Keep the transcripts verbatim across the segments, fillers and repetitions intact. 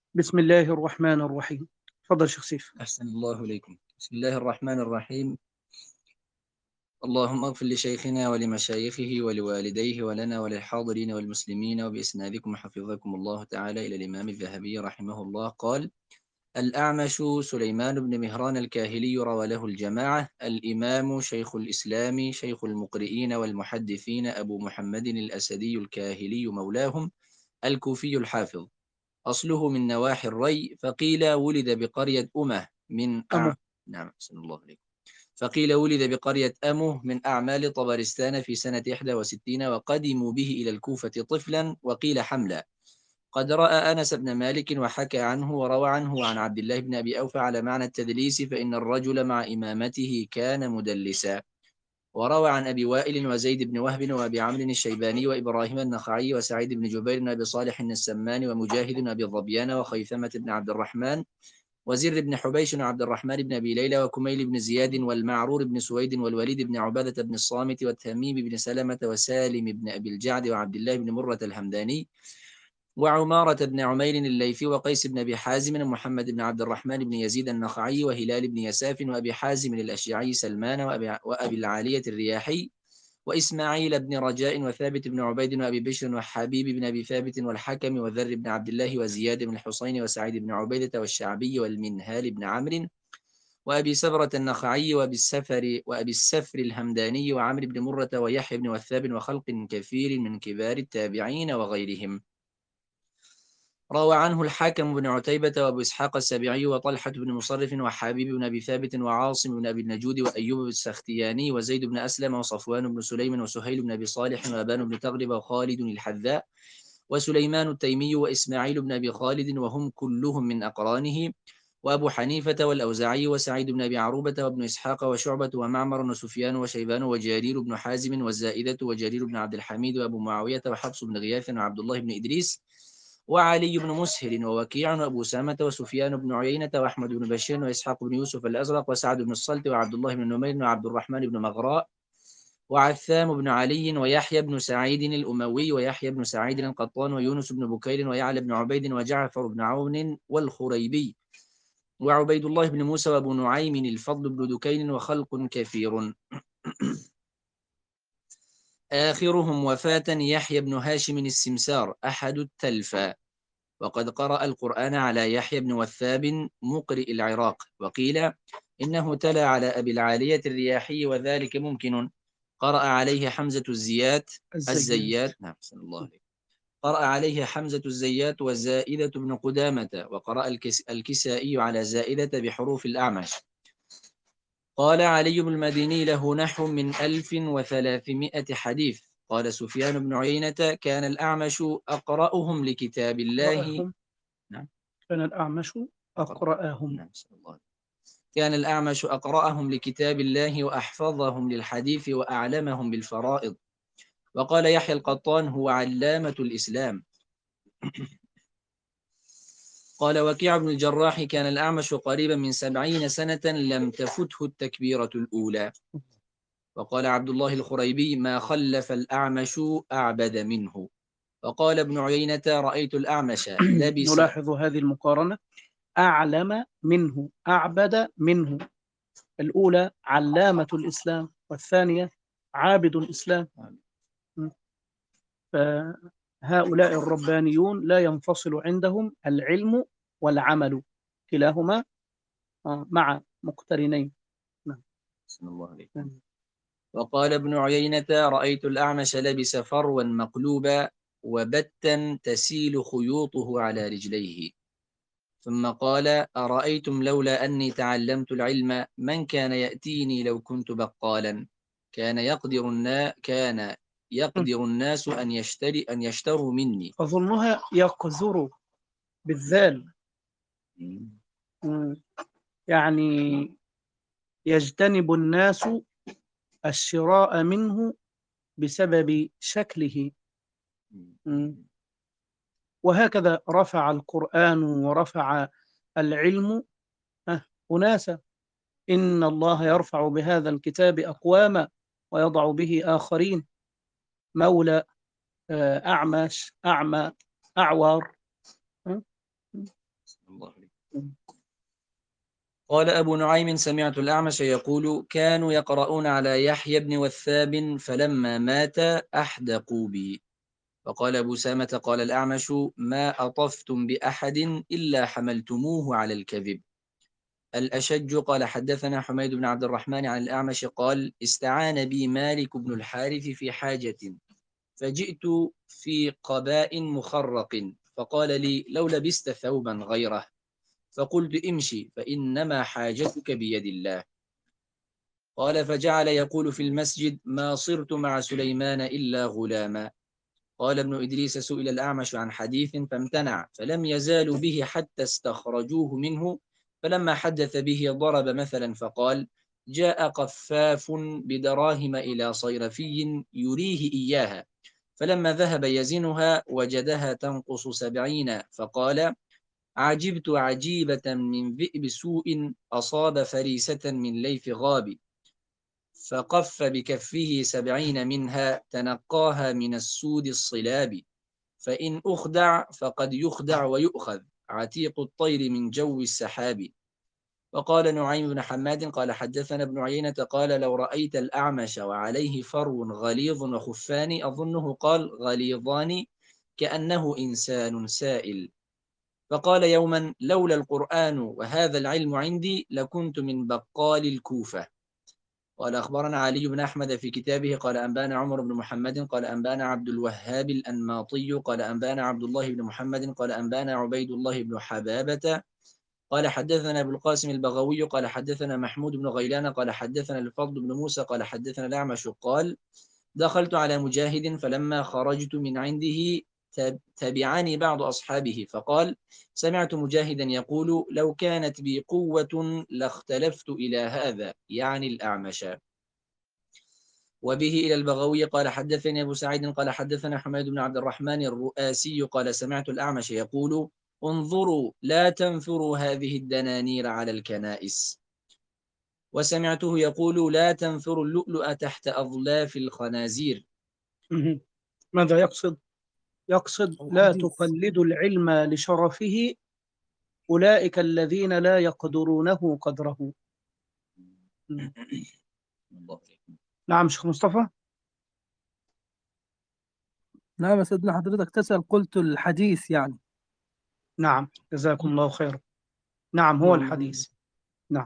بسم الله الرحمن الرحيم. تفضل شيخ سيف. أحسن الله إليكم. بسم الله الرحمن الرحيم. اللهم اغفر لشيخنا ولمشايخه ولوالديه ولنا وللحاضرين والمسلمين وبإسنادكم حفظكم الله تعالى إلى الإمام الذهبي رحمه الله قال: الأعمش سليمان بن مهران الكاهلي روى له الجماعة. الإمام شيخ الإسلام شيخ المقرئين والمحدثين أبو محمد الأسدي الكاهلي مولاهم الكوفي الحافظ، أصله من نواحي الري، فقيل ولد بقرية أمه من أمو. أع... نعم أحسن الله عليكم. فقيل ولد بقرية أمه من أعمال طبرستان في سنة إحدى وستين، وقدموا به إلى الكوفة طفلا، وقيل حملا. قد رأى أنس بن مالك وحكى عنه وروى عنه عن عبد الله بن أبي أوفى على معنى التدليس، فإن الرجل مع إمامته كان مدلسا. وروى عن أبي وائل وزيد بن وهب وأبي عمرو الشيباني وإبراهيم النخعي وسعيد بن جبير وأبي صالح السمان ومجاهد وأبي الظبيان وخيثمة بن عبد الرحمن وزر بن حبيش وعبد الرحمن بن أبي ليلى وكميل بن زياد والمعرور بن سويد والوليد بن عبادة بن الصامت والتميم بن سلمة وسالم بن أبي الجعد وعبد الله بن مرة الهمداني وعمارة بن عمير الليثي وقيس بن أبي حازم ومحمد بن عبد الرحمن بن يزيد النخعي وهلال بن يساف وأبي حازم الأشجعي سلمان وأبي, وأبي العالية الرياحي وإسماعيل بن رجاء وثابت بن عبيد وأبي بشر وحبيب بن أبي ثابت والحكم وذر بن عبد الله وزياد بن الحسين وسعيد بن عبيدة والشعبي والمنهال بن عمرو وأبي سبرة النخعي وأبي السفر وأبي السفر الهمداني وعمرو بن مرة ويحيى بن وثاب وخلق كثير من كبار التابعين وغيرهم. روى عنه الحاكم بن عتيبة وأبو إسحاق السبيعي وطلحة بن مصرف وحبيب بن أبي ثابت وعاصم بن أبي النجود وأيوب السختياني وزيد بن أسلم وصفوان بن سليم وسهيل بن أبي صالح وأبان بن تغلب وخالد الحذاء وسليمان التيمي وإسماعيل بن أبي خالد، وهم كلهم من أقرانه، وأبو حنيفة والأوزاعي وسعيد بن أبي عروبة وابن إسحاق وشعبة ومعمر وسفيان وشيبان وجرير بن حازم والزائدة وجرير بن عبد الحميد وأبو معاوية وحفص بن غياث وعبد الله بن إدريس وعلي بن مسهر ووكيع وأبو سامة وسفيان بن عيينة وأحمد بن بشير وإسحاق بن يوسف الأزرق وسعد بن الصلت وعبد الله بن نمير وعبد الرحمن بن مغراء وعثام بن علي ويحيى بن سعيد الأموي ويحيى بن سعيد القطان ويونس بن بكير ويعلى بن عبيد وجعفر بن عون والخريبي وعبيد الله بن موسى وأبو نعيم الفضل بن دكين وخلق كثير. آخرهم وفاة يحيى بن هاشم السمسار أحد التلفا، وقد قرأ القرآن على يحيى بن وثاب مقرئ العراق، وقيل إنه تلا على أبي العالية الرياحي، وذلك ممكن. قرأ عليه حمزة الزيات الزيات. الزيات نعم صلى الله عليه قرأ عليه حمزة الزيات وزائدة بن قدامة، وقرأ الكس الكسائي على زائدة بحروف الأعمش. قال علي بن المديني له نحو من ألف وثلاثمائة حديث. قال سفيان بن عيينة كان الأعمش أقرأهم لكتاب الله. أقرأهم. نعم كان الأعمش أقرأهم. نعم صلى الله عليه كان الأعمش أقرأهم لكتاب الله وأحفظهم للحديث وأعلمهم بالفرائض. وقال يحيى القطان هو علامة الإسلام. قال وكيع بن الجراح كان الأعمش قريبا من سبعين سنة لم تفته التكبيرة الأولى. وقال عبد الله الخريبي ما خلف الأعمش أعبد منه. وقال ابن عيينة رأيت الأعمش لبس. نلاحظ هذه المقارنة: أعلم منه، أعبد منه. الأولى علامة الإسلام، والثانية عابد الإسلام. فهؤلاء الربانيون لا ينفصل عندهم العلم والعمل، كلاهما مع مقترنين. نعم. بسم الله عليكم. وقال ابن عيينة رأيت الأعمش لبس فروا مقلوبا وبتا تسيل خيوطه على رجليه. ثم قال أرأيتم لولا أني تعلمت العلم من كان يأتيني لو كنت بقالا كان يقدر الناس كان يقدر الناس أن يشتري أن يشتروا مني. أظنها يقذر بالذال، يعني يجتنب الناس الشراء منه بسبب شكله. وهكذا رفع القرآن ورفع العلم أناسا. إن الله يرفع بهذا الكتاب أقواما ويضع به آخرين. مولى، أعمش، أعمى، أعور. قال أبو نعيم سمعت الأعمش يقول كانوا يقرؤون على يحيى بن وثاب فلما مات أحدقوا بي. فقال أبو سامة قال الأعمش ما أطفتم بأحد إلا حملتموه على الكذب. الأشج قال حدثنا حميد بن عبد الرحمن عن الأعمش قال استعان بي مالك بن الحارث في حاجة فجئت في قباء مخرق فقال لي لو لبست ثوبا غيره فقلت امشي فإنما حاجتك بيد الله. قال فجعل يقول في المسجد ما صرت مع سليمان إلا غلاما. قال ابن إدريس سئل الأعمش عن حديث فامتنع فلم يزالوا به حتى استخرجوه منه فلما حدث به ضرب مثلا فقال جاء قفاف بدراهم إلى صيرفي يريه إياها فلما ذهب يزنها وجدها تنقص سبعين فقال عجبت عجيبة من ذئب سوء أصاب فريسة من ليث غاب فقف بكفه سبعين منها تنقاها من السود الصلاب فإن أخدع فقد يخدع ويؤخذ عتيق الطير من جو السحاب. وقال نعيم بن حماد قال حدثنا ابن عيينة قال لو رأيت الأعمش وعليه فرو غليظ وخفان أظنه قال غليظان كأنه إنسان سائل. فقال يوما لولا القرآن وهذا العلم عندي لكنت من بقال الكوفة. قال أخبرنا علي بن أحمد في كتابه قال أنبانا عمر بن محمد قال أنبانا عبد الوهاب الأنماطي قال أنبانا عبد الله بن محمد قال أنبانا عبيد الله بن حبابة قال حدثنا أبو القاسم البغوي قال حدثنا محمود بن غيلان قال حدثنا الفضل بن موسى قال حدثنا الأعمش قال دخلت على مجاهد فلما خرجت من عنده تبعني بعض أصحابه فقال سمعت مجاهدا يقول لو كانت بي قوة لاختلفت إلى هذا يعني الأعمش. وبه إلى البغوي قال حدثني أبو سعيد قال حدثنا حميد بن عبد الرحمن الرؤاسي قال سمعت الأعمش يقول انظروا لا تنثروا هذه الدنانير على الكنائس. وسمعته يقول لا تنثروا اللؤلؤ تحت أظلاف الخنازير. ماذا يقصد؟ يقصد لا تقلدوا العلم لشرفه أولئك الذين لا يقدرونه قدره. نعم شيخ مصطفى. نعم يا سيدنا حضرتك تسأل قلت الحديث يعني. نعم جزاكم الله خيرا. نعم هو الحديث. نعم.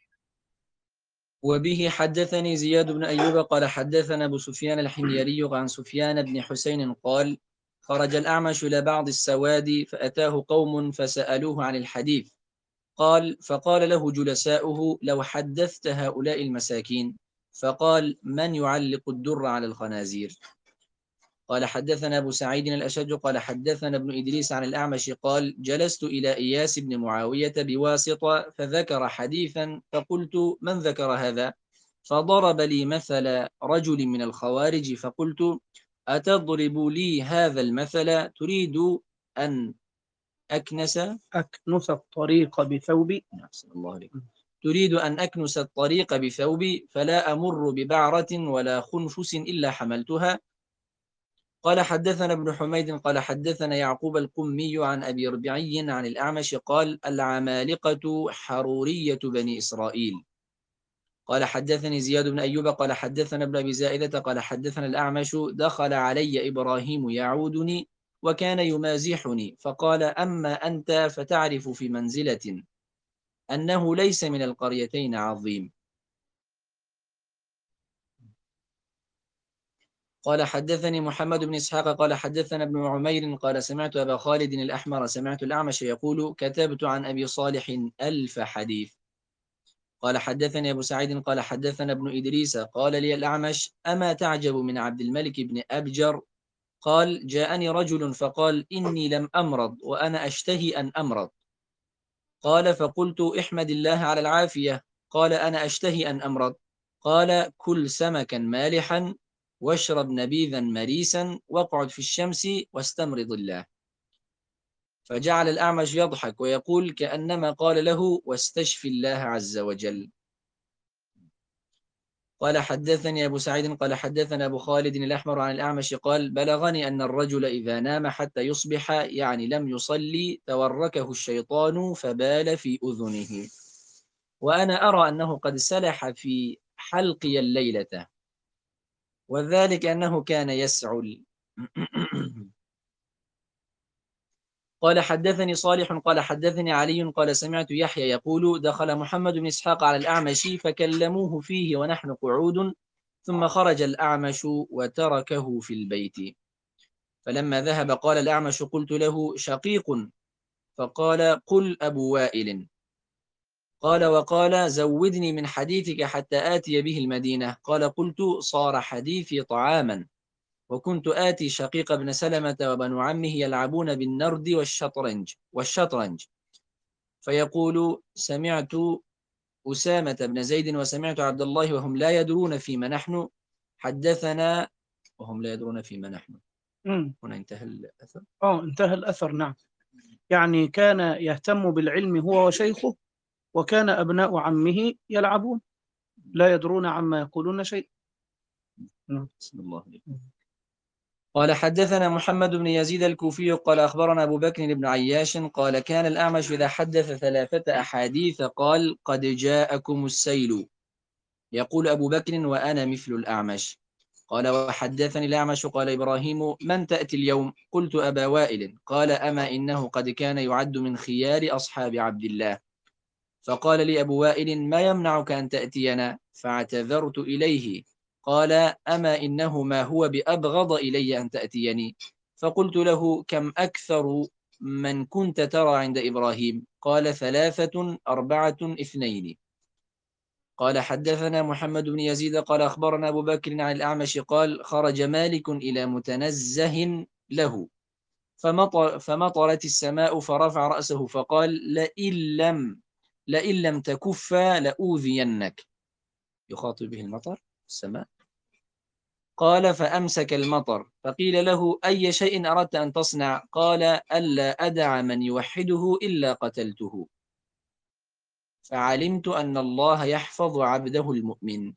وبه حدثني زياد بن أيوب قال حدثنا أبو سفيان الحميري عن سفيان بن حسين قال خرج الأعمش إلى بعض السواد فأتاه قوم فسألوه عن الحديث قال فقال له جلساؤه لو حدثت هؤلاء المساكين فقال من يعلق الدر على الخنازير. قال حدثنا أبو سعيد الأشج قال حدثنا ابن إدريس عن الأعمش قال جلست إلى إياس بن معاوية بواسطة فذكر حديثا فقلت من ذكر هذا فضرب لي مثل رجل من الخوارج فقلت أتضرب لي هذا المثل تريد أن أكنس أكنس الطريق بثوبي. الله عليكم. تريد أن أكنس الطريق بثوبي فلا أمر ببعرة ولا خنفس إلا حملتها. قال حدثنا ابن حميد قال حدثنا يعقوب القمي عن أبي ربيعي عن الأعمش قال العمالقة حرورية بني إسرائيل. قال حدثني زياد بن أيوب قال حدثنا ابن أبي زائدة قال حدثنا الأعمش دخل علي إبراهيم يعودني وكان يمازحني فقال أما أنت فتعرف في منزلة أنه ليس من القريتين عظيم. قال حدثني محمد بن إسحاق قال حدثنا ابن عمير قال سمعت أبا خالد الأحمر سمعت الأعمش يقول كتبت عن أبي صالح ألف حديث. قال حدثني أبو سعيد قال حدثنا ابن إدريس قال لي الأعمش أما تعجب من عبد الملك بن أبجر قال جاءني رجل فقال إني لم أمرض وأنا أشتهي أن أمرض. قال فقلت احمد الله على العافية. قال أنا أشتهي أن أمرض. قال كل سمكا مالحا واشرب نبيذا مريسا واقعد في الشمس واستمرض الله. فجعل الأعمش يضحك ويقول كأنما قال له واستشفي الله عز وجل. قال حدثني أبو سعيد قال حدثنا أبو خالد الأحمر عن الأعمش قال بلغني أن الرجل إذا نام حتى يصبح يعني لم يصلي توركه الشيطان فبال في أذنه. وأنا أرى أنه قد سلح في حلقي الليلة، وذلك أنه كان يسعل. قال حدثني صالح قال حدثني علي قال سمعت يحيى يقول دخل محمد بن إسحاق على الأعمش فكلموه فيه ونحن قعود، ثم خرج الأعمش وتركه في البيت. فلما ذهب قال الأعمش قلت له شقيق، فقال قل أبو وائل. قال وقال زودني من حديثك حتى آتي به المدينة. قال قلت صار حديثي طعاما، وكنت آتي شقيق بن سلمة وبنو عمه يلعبون بالنرد والشطرنج والشطرنج فيقول سمعت أسامة بن زيد وسمعت عبد الله وهم لا يدرون فيما نحن حدثنا وهم لا يدرون فيما نحن. مم. هنا انتهى الأثر. اه انتهى الأثر. نعم، يعني كان يهتم بالعلم هو وشيخه، وكان أبناء عمه يلعبون لا يدرون عما يقولون شيء. نعم. بسم الله عليكم. قال حدثنا محمد بن يزيد الكوفي قال أخبرنا أبو بكر بن عياش قال كان الأعمش إذا حدث ثلاثة أحاديث قال قد جاءكم السيل. يقول أبو بكر وأنا مثل الأعمش. قال وحدثني الأعمش قال إبراهيم من تأتي اليوم؟ قلت أبا وائل. قال أما إنه قد كان يعد من خيار أصحاب عبد الله. فقال لي أبو وائل ما يمنعك أن تأتينا؟ فاعتذرت إليه. قال أما إنه ما هو بأبغض إلي أن تأتيني. فقلت له كم أكثر من كنت ترى عند إبراهيم؟ قال ثلاثة أربعة اثنين. قال حدثنا محمد بن يزيد قال أخبرنا أبو بكر عن الأعمش قال خرج مالك إلى متنزه له فمطر فمطرت السماء فرفع رأسه فقال لئن لم لئن لم تكف لأوذينك. يخاطب به المطر السماء. قال فأمسك المطر فقيل له أي شيء أردت أن تصنع؟ قال ألا أدع من يوحده إلا قتلته. فعلمت أن الله يحفظ عبده المؤمن.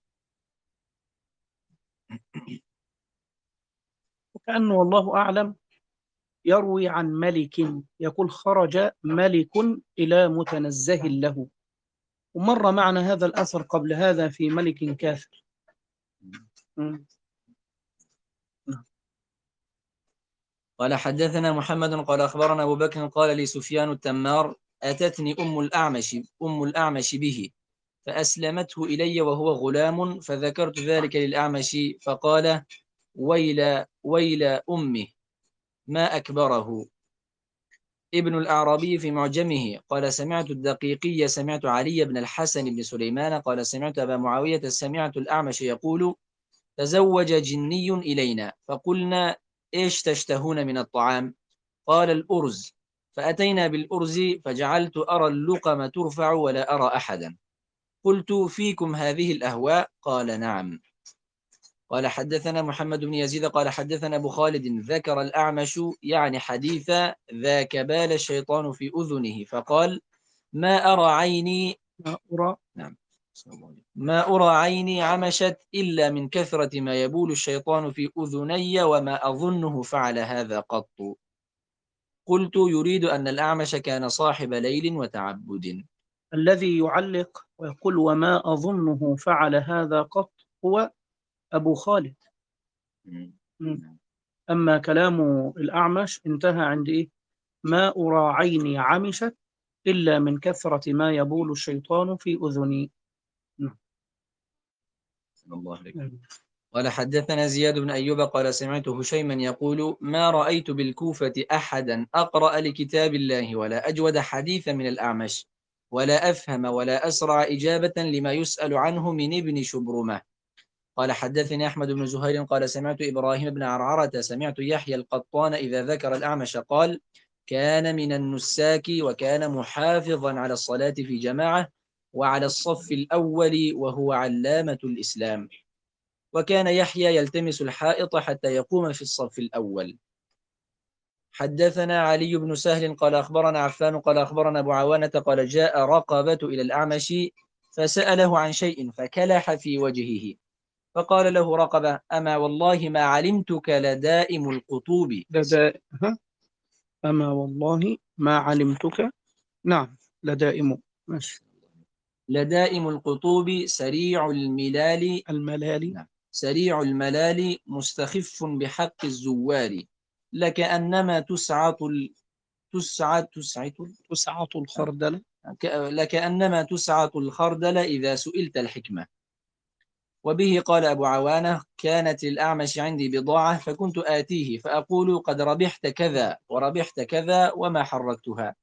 وكأنه والله أعلم يروي عن ملك يقول خرج ملك إلى متنزه له، ومر معنا هذا الأثر قبل هذا في ملك كافر. مم. قال حدثنا محمد قال أخبرنا أبو بكر قال لي سفيان التمار أتتني أم الأعمش أم الأعمش به فأسلمته إلي وهو غلام، فذكرت ذلك للأعمش فقال ويل ويل أمه ما أكبره. ابن الأعرابي في معجمه قال سمعت الدقيقي سمعت علي بن الحسن بن سليمان قال سمعت أبا معاوية سمعت الأعمش يقول تزوج جني إلينا فقلنا إيش تشتهون من الطعام؟ قال الأرز. فأتينا بالأرز فجعلت أرى اللقم ترفع ولا أرى أحدا. قلت فيكم هذه الأهواء؟ قال نعم. قال حدثنا محمد بن يزيد قال حدثنا أبو خالد ذكر الأعمش يعني حديث ذاك بال الشيطان في أذنه فقال ما أرى عيني ما أرى نعم ما أرى عيني عمشت إلا من كثرة ما يبول الشيطان في أذني وما أظنه فعل هذا قط. قلت يريد أن الأعمش كان صاحب ليل وتعبد. الذي يعلق ويقول وما أظنه فعل هذا قط هو أبو خالد. مم. أما كلام الأعمش انتهى عند إيه؟ ما أرى عيني عمشت إلا من كثرة ما يبول الشيطان في أذني. نعم. الله عليك. قال حدثنا زياد بن أيوب قال سمعت هشيما يقول ما رأيت بالكوفة أحدا أقرأ لكتاب الله ولا أجود حديثا من الأعمش ولا أفهم ولا أسرع إجابة لما يسأل عنه من ابن شبرمة. قال حدثني أحمد بن زهير قال سمعت إبراهيم بن عرعرة سمعت يحيى القطان إذا ذكر الأعمش قال كان من النساك وكان محافظا على الصلاة في جماعة وعلى الصف الأول وهو علامة الإسلام. وكان يحيى يلتمس الحائط حتى يقوم في الصف الأول. حدثنا علي بن سهل قال أخبرنا عفان قال أخبرنا أبو عوانة قال جاء رقبة إلى الأعمش فسأله عن شيء فكلح في وجهه فقال له رقبة أما والله ما علمتك لدائم القطوب. لدائم أما والله ما علمتك. نعم لدائم. ماشي. لدائم القطوب سريع الملال الملالي. نعم. سريع الملال مستخف بحق الزوار لكأنما تسعط ال... تسعط تسعط تسعة الخردل. ك- لكأنما تسعط الخردل إذا سئلت الحكمة. وبه قال أبو عوانة كانت للأعمش عندي بضاعة فكنت آتيه فأقول قد ربحت كذا وربحت كذا وما حركتها.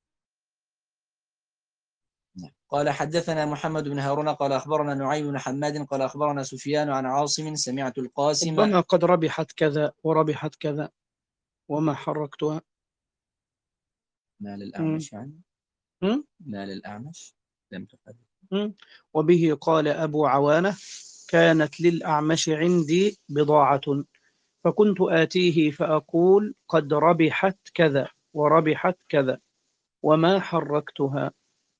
قال حدثنا محمد بن هارون قال أخبرنا نعيم بن حماد قال أخبرنا سفيان عن عاصم سمعت القاسم. ربما قد ربحت كذا وربحت كذا وما حركتها. ما للأعمش يعني م? ما للأعمش لم تحدث. م? وبه قال أبو عوانة كانت للأعمش عندي بضاعة فكنت آتيه فأقول قد ربحت كذا وربحت كذا وما حركتها.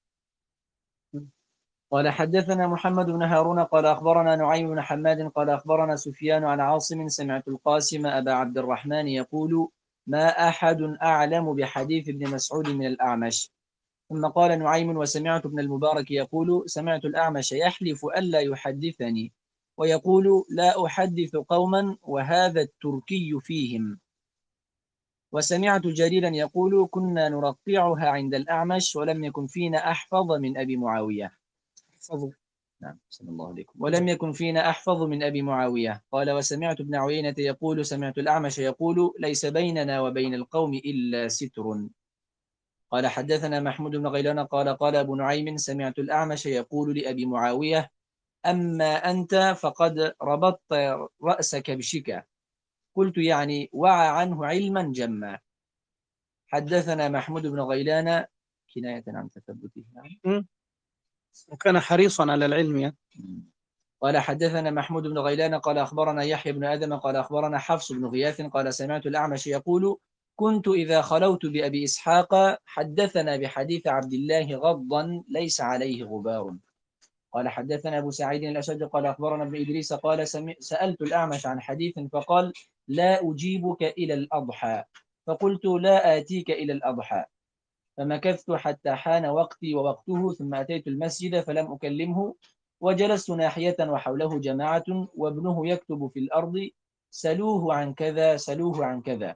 قال حدثنا محمد بن هارون قال أخبرنا نعيم بن حماد قال أخبرنا سفيان عن عاصم سمعت القاسم أبا عبد الرحمن يقول ما أحد أعلم بحديث ابن مسعود من الأعمش. ثم قال نعيم وسمعت ابن المبارك يقول سمعت الأعمش يحلف ألا يحدثني ويقول لا أحدث قوما وهذا التركي فيهم. وسمعت جريرا يقول كنا نرقعها عند الأعمش ولم يكن فينا أحفظ من أبي معاوية. حفظوا. نعم صلى الله عليكم. ولم يكن فينا أحفظ من أبي معاوية. قال وسمعت ابن عيينة يقول سمعت الأعمش يقول ليس بيننا وبين القوم إلا ستر. قال حدثنا محمود بن غيلان قال قال أبو نعيم سمعت الأعمش يقول لأبي معاوية أما أنت فقد ربطت رأسك بشكا. قلت يعني وعى عنه علما جما. حدثنا محمود بن غيلان كناية عن تثبته. م? وكان حريصا على العلم يعني. قال حدثنا محمود بن غيلان قال أخبرنا يحيى بن آدم قال أخبرنا حفص بن غياث قال سمعت الأعمش يقول كنت إذا خلوت بأبي إسحاق حدثنا بحديث عبد الله غضا ليس عليه غبار. قال حدثنا أبو سعيد الأشج قال أخبرنا ابن إدريس قال سألت الأعمش عن حديث فقال لا أجيبك إلى الأضحى فقلت لا آتيك إلى الأضحى فمكثت حتى حان وقتي ووقته ثم أتيت المسجد فلم أكلمه وجلست ناحية وحوله جماعة وابنه يكتب في الأرض سلوه عن كذا سلوه عن كذا.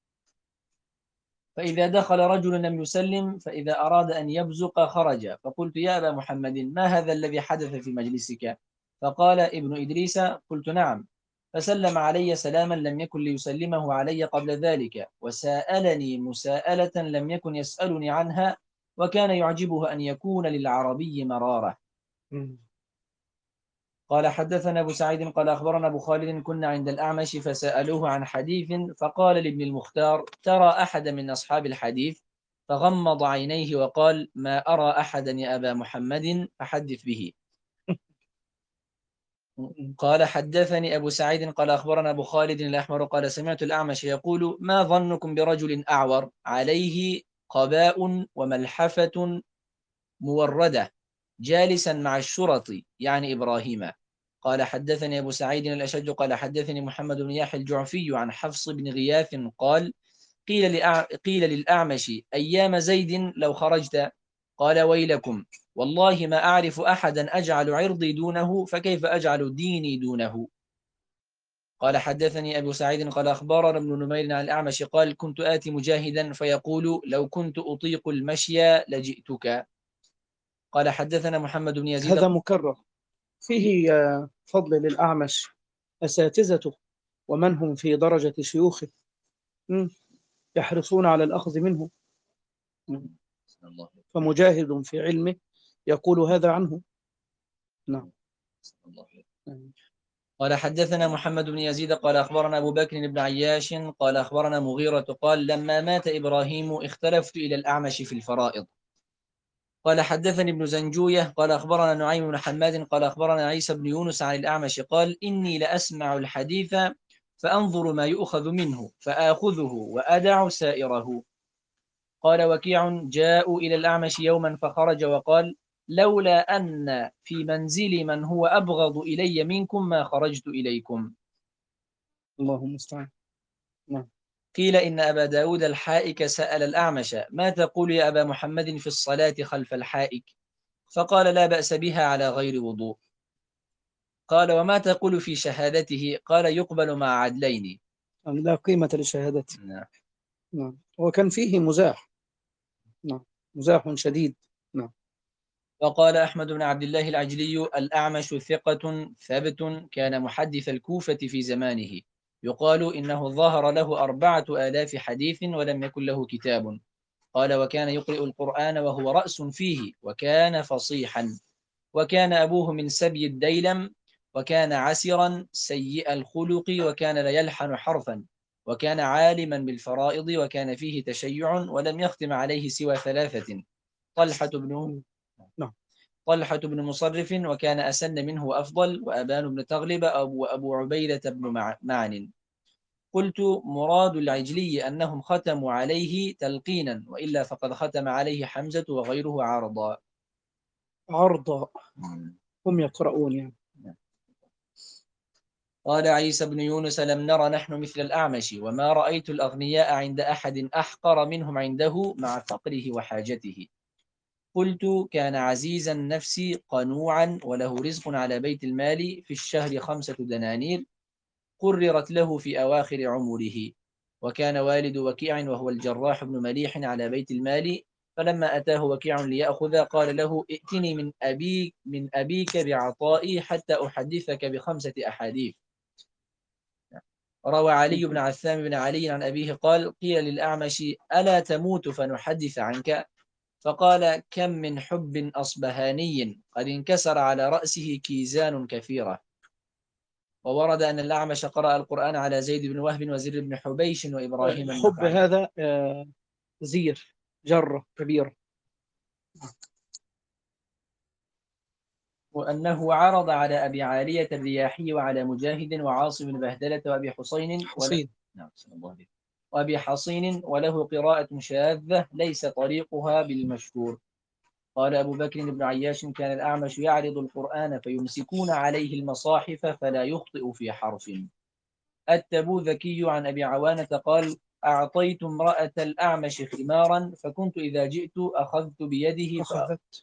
فإذا دخل رجل لم يسلم فإذا أراد أن يبزق خرج. فقلت يا أبا محمد ما هذا الذي حدث في مجلسك؟ فقال ابن إدريس قلت نعم. فسلم علي سلاما لم يكن ليسلمه علي قبل ذلك وسألني مساءلة لم يكن يسألني عنها وكان يعجبه أن يكون للعربي مرارة. قال حدثنا أبو سعيد قال أخبرنا أبو خالد كنا عند الأعمش فسألوه عن حديث فقال لابن المختار ترى أحد من أصحاب الحديث فغمض عينيه وقال ما أرى أحدا يا أبا محمد فحدث به. قال حدثني أبو سعيد قال أخبرنا أبو خالد الأحمر قال سمعت الأعمش يقول ما ظنكم برجل أعور عليه قباء وملحفة موردة جالسا مع الشرط يعني إبراهيم. قال حدثني أبو سعيد الأشج قال حدثني محمد بن يحيى الجعفي عن حفص بن غياث قال قيل, لأع... قيل للأعمش أيام زيد لو خرجت قال ويلكم والله ما أعرف أحدا أجعل عرضي دونه فكيف أجعل ديني دونه. قال حدثني أبو سعيد قال أخبرنا ابن نمير عن الأعمش قال كنت آتي مجاهدا فيقول لو كنت أطيق المشي لجئتك. قال حدثنا محمد بن يزيد هذا مكرر فيه فضل للأعمش أساتذته ومن هم في درجة شيوخه يحرصون على الأخذ منه. فمجاهد في علمه يقول هذا عنه. نعم. قال حدثنا محمد بن يزيد قال أخبرنا أبو بكر بن عياش قال أخبرنا مغيرة قال لما مات إبراهيم اختلفت إلى الأعمش في الفرائض. قال حدثني ابن زنجوية قال أخبرنا نعيم بن حماد قال أخبرنا عيسى بن يونس عن الأعمش قال إني لأسمع الحديث فأنظر ما يؤخذ منه فآخذه وأدع سائره. قال وكيع جاءوا إلى الأعمش يوما فخرج وقال لولا أن في منزلي من هو أبغض إلي منكم ما خرجت إليكم. الله المستعان. نعم. قيل إن أبا داود الحائك سأل الأعمش ما تقول يا أبا محمد في الصلاة خلف الحائك؟ فقال لا بأس بها على غير وضوء. قال وما تقول في شهادته؟ قال يقبل مع عدلين. يعني لا قيمة لشهادته. نعم. نعم. وكان فيه مزاح. نعم، مزاح شديد. نعم. وقال أحمد بن عبد الله العجلي الأعمش ثقة ثبت كان محدث الكوفة في زمانه، يقال إنه ظهر له أربعة آلاف حديث ولم يكن له كتاب. قال وكان يقرئ القرآن وهو رأس فيه، وكان فصيحا، وكان أبوه من سبي الديلم، وكان عسرا سيء الخلق، وكان لا يلحن حرفا، وكان عالما بالفرائض، وكان فيه تشيع، ولم يختم عليه سوى ثلاثة: طلحة بن نعم. طلحة بن مصرف، وكان أسن منه وأفضل، وأبان بن تغلب، أو أبو عبيدة بن معن. قلت مراد العجلي أنهم ختموا عليه تلقينا، وإلا فقد ختم عليه حمزة وغيره عارضا. عرضا هم يقرؤون يعني. قال عيسى بن يونس لم نر نحن مثل الأعمش، وما رأيت الأغنياء عند أحد أحقر منهم عنده مع فقره وحاجته. قلت كان عزيز النفس قنوعا، وله رزق على بيت المال في الشهر خمسة دنانير قررت له في أواخر عمره. وكان والد وكيع وهو الجراح بن مليح على بيت المال، فلما أتاه وكيع ليأخذ قال له ائتني من أبيك من أبيك بعطائي حتى أحدثك بخمسة أحاديث. روى علي بن عثام بن علي عن أبيه قال قيل للأعمش ألا تموت فنحدث عنك؟ فقال كم من حب أصبهاني قد انكسر على رأسه كيزان كثيرة. وورد أن الأعمش قرأ القرآن على زيد بن وهب وزر بن حبيش وإبراهيم الحب النخعي. هذا آه، زير جرة كبيرة. وأنه عرض على أبي عالية الرياحي وعلى مجاهد وعاصم بن بهدلة وأبي حسين حصين. نعم وأبي حصين، وله قراءة شاذة ليس طريقها بالمشهور. قال أبو بكر بن عياش كان الأعمش يعرض القرآن فيمسكون عليه المصاحف فلا يخطئ في حرف. التبوذكي عن أبي عوانة قال أعطيت امرأة الأعمش خمارا، فكنت إذا جئت أخذت بيده أخذت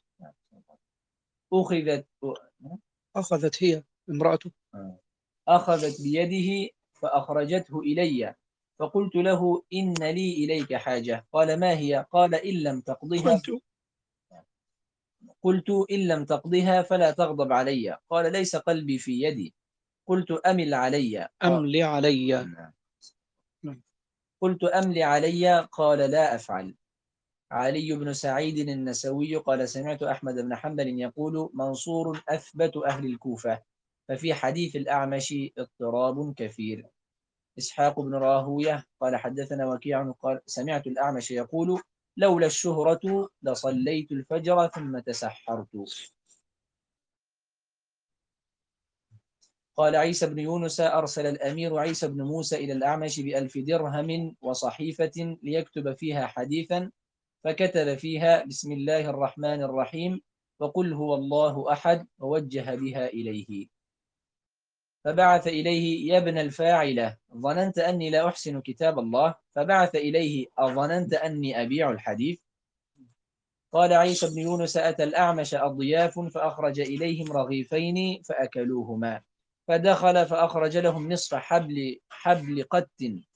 فأخذت أخذت هي امرأته أخذت بيده فأخرجته إلي، فقلت له إن لي إليك حاجة. قال ما هي؟ قال إن لم تقضها قلت قلت إن لم تقضها فلا تغضب علي. قال ليس قلبي في يدي. قلت أمل علي. أملي علي. قلت أملي علي. قال لا أفعل. علي بن سعيد النسوي قال سمعت أحمد بن حنبل يقول منصور أثبت أهل الكوفة، ففي حديث الأعمش اضطراب كثير. إسحاق بن راهوية قال حدثنا وكيع قال سمعت الأعمش يقول لولا الشهرة لصليت الفجر ثم تسحرت. قال عيسى بن يونس أرسل الأمير عيسى بن موسى إلى الأعمش بألف درهم وصحيفة ليكتب فيها حديثا، فكتب فيها بسم الله الرحمن الرحيم وقل هو الله أحد، ووجه بها إليه. فبعث إليه يا ابن الفاعلة ظننت أني لا أحسن كتاب الله؟ فبعث إليه أظننت أني أبيع الحديث؟ قال عيسى بن يونس أتى الأعمش أضياف فأخرج إليهم رغيفين فأكلوهما، فدخل فأخرج لهم نصف حبل حبل قت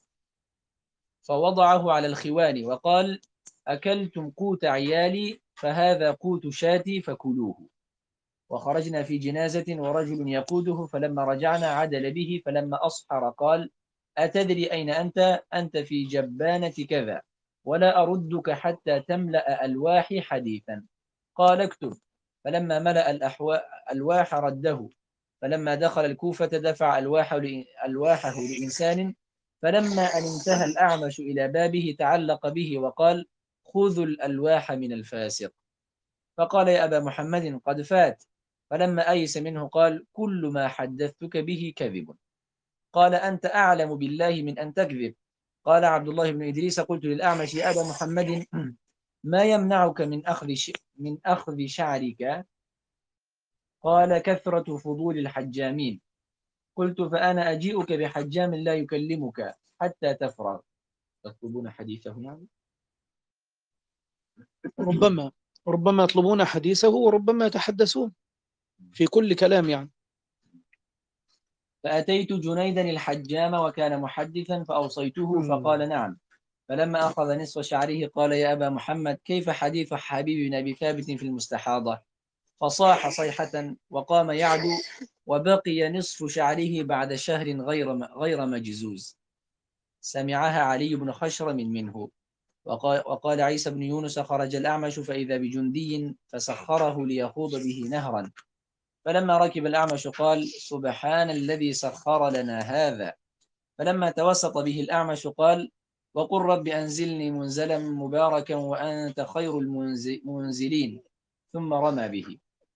فوضعه على الخوان وقال أكلتم قوت عيالي فهذا قوت شاتي فكلوه. وخرجنا في جنازة ورجل يقوده، فلما رجعنا عدل به، فلما أصحر قال أتدري أين أنت؟ أنت في جبانة كذا، ولا أردك حتى تملأ ألواحي حديثا. قال اكتب. فلما ملأ الألواح رده. فلما دخل الكوفة دفع ألواحه, ألواحه لإنسان، فلما أن انتهى الأعمش إلى بابه تعلق به وقال خذوا الألواح من الفاسق. فقال يا أبا محمد قد فات. فلما أيس منه قال كل ما حدثتك به كذب. قال أنت أعلم بالله من أن تكذب. قال عبد الله بن إدريس قلت للأعمش يا أبا محمد ما يمنعك من أخذ ش... من أخذ شعرك؟ قال كثرة فضول الحجامين. قلت فأنا أجيئك بحجام لا يكلمك حتى تفرغ. تطلبون حديثه يعني؟ ربما ربما يطلبون حديثه وربما يتحدثون في كل كلام يعني. فأتيت جنيدا الحجام وكان محدثا فأوصيته فقال نعم. فلما أخذ نصف شعره قال يا أبا محمد كيف حديث حبيب بن أبي ثابت في المستحاضة؟ فصاح صيحة وقام يعدو وبقي نصف شعره بعد شهر غير غير مجزوز. سمعها علي بن خشرم منه. وقال, وقال عيسى بن يونس خرج الأعمش فإذا بجندي فسخره ليخوض به نهرا. فلما ركب الأعمش قال سبحان الذي سخر لنا هذا. فلما توسط به الأعمش قال وقل رب أنزلني منزلا مباركا وأنت خير المنزلين ثم رمى به.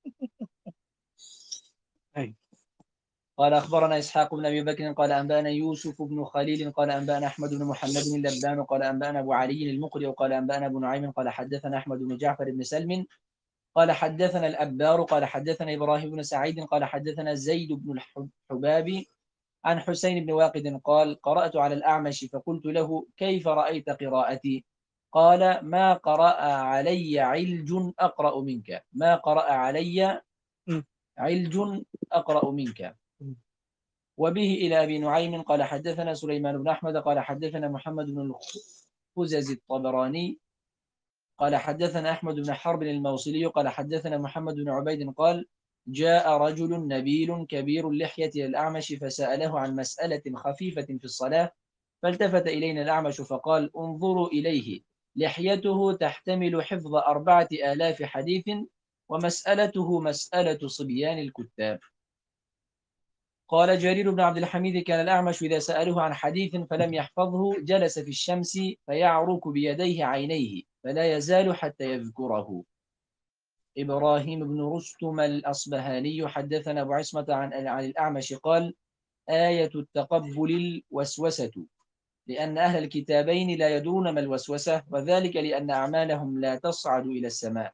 قال أخبرنا إسحاق بن أبي بكر قال أنبأنا يوسف بن خليل قال أنبأنا أحمد بن محمد اللبان قال أنبأنا أبو علي المقري قال أنبأنا أبو نعيم قال حدثنا أحمد بن جعفر بن سلم قال حدثنا الأبار قال حدثنا إبراهيم بن سعيد قال حدثنا زيد بن الحباب عن حسين بن واقد قال قرأت على الأعمش فقلت له كيف رأيت قراءتي؟ قال ما قرأ علي علج أقرأ منك ما قرأ علي علج أقرأ منك. وبه إلى أبي نعيم قال حدثنا سليمان بن أحمد قال حدثنا محمد بن الخزز الطبراني قال حدثنا أحمد بن حرب الموصلي قال حدثنا محمد بن عبيد قال جاء رجل نبيل كبير اللحية إلى الأعمش فسأله عن مسألة خفيفة في الصلاة فالتفت إلينا الأعمش فقال انظروا إليه لحيته تحتمل حفظ أربعة آلاف حديث ومسألته مسألة صبيان الكتاب. قال جرير بن عبد الحميد كان الأعمش إذا سأله عن حديث فلم يحفظه جلس في الشمس فيعرك بيديه عينيه فلا يزال حتى يذكره. إبراهيم بن رستم الأصبهاني حدثنا أبو عصمة عن عن الأعمش قال آية التقبل الوسوسة لأن أهل الكتابين لا يدرون ما الوسوسة وذلك لأن أعمالهم لا تصعد إلى السماء.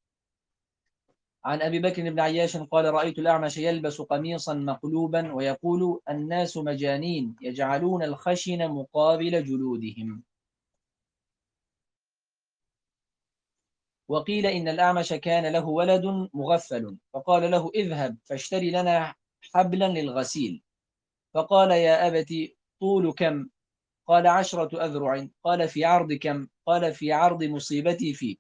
عن أبي بكر بن عياش قال رأيت الأعمش يلبس قميصا مقلوبا ويقول الناس مجانين يجعلون الخشن مقابل جلودهم. وقيل إن الأعمش كان له ولد مغفل فقال له اذهب فاشتري لنا حبلا للغسيل فقال يا أبت طول كم؟ قال عشرة أذرع. قال في عرض كم؟ قال في عرض مصيبتي فيك.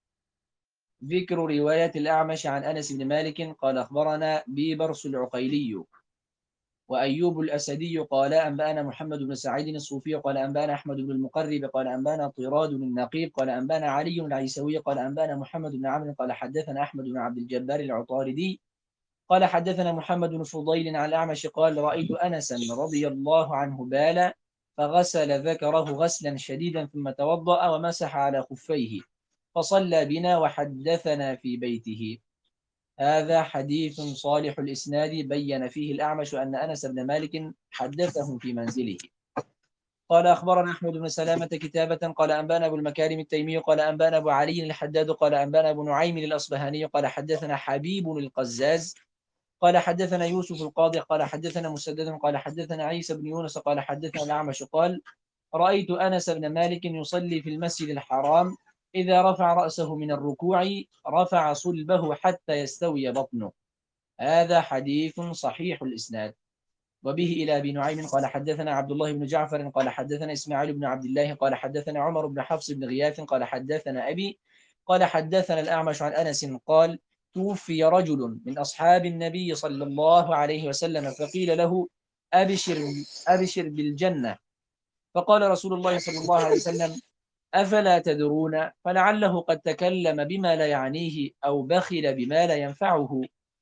ذكر رواية الأعمش عن أنس بن مالك قال أخبرنا بيبرس العقيلي وأيوب الأسدي قال أنبأنا محمد بن سعيد الصوفي قال أنبأنا أحمد بن المقرب قال أنبأنا طراد النقيب قال أنبأنا علي العيسوي قال أنبأنا محمد بن عمرو قال حدثنا أحمد بن عبد الجبار العطاردي قال حدثنا محمد بن فضيل عن الأعمش قال رأيت أنسا رضي الله عنه بالا فغسل ذكره غسلا شديدا ثم توضأ ومسح على خفيه فصلى بنا وحدثنا في بيته. هذا حديث صالح الإسناد بين فيه الأعمش أن أنس بن مالك حدثه في منزله. قال أخبرنا أحمد بن سلامة كتابة قال أنبانا أبو المكارم التيمي قال أنبانا أبو علي الحداد قال أنبانا أبو نعيم الأصبهاني قال حدثنا حبيب القزاز قال حدثنا يوسف القاضي قال حدثنا مسدد قال حدثنا عيسى بن يونس قال حدثنا الأعمش قال رأيت أنس بن مالك يصلي في المسجد الحرام إذا رفع رأسه من الركوع رفع صلبه حتى يستوي بطنه. هذا حديث صحيح الإسناد. وبه إلى أبي نعيم قال حدثنا عبد الله بن جعفر قال حدثنا إسماعيل بن عبد الله قال حدثنا عمر بن حفص بن غياث قال حدثنا أبي قال حدثنا الأعمش عن أنس قال توفي رجل من أصحاب النبي صلى الله عليه وسلم فقيل له أبشر, أبشر بالجنة فقال رسول الله صلى الله عليه وسلم أفلا تدرون فلعله قد تكلم بما لا يعنيه أو بخل بما لا ينفعه.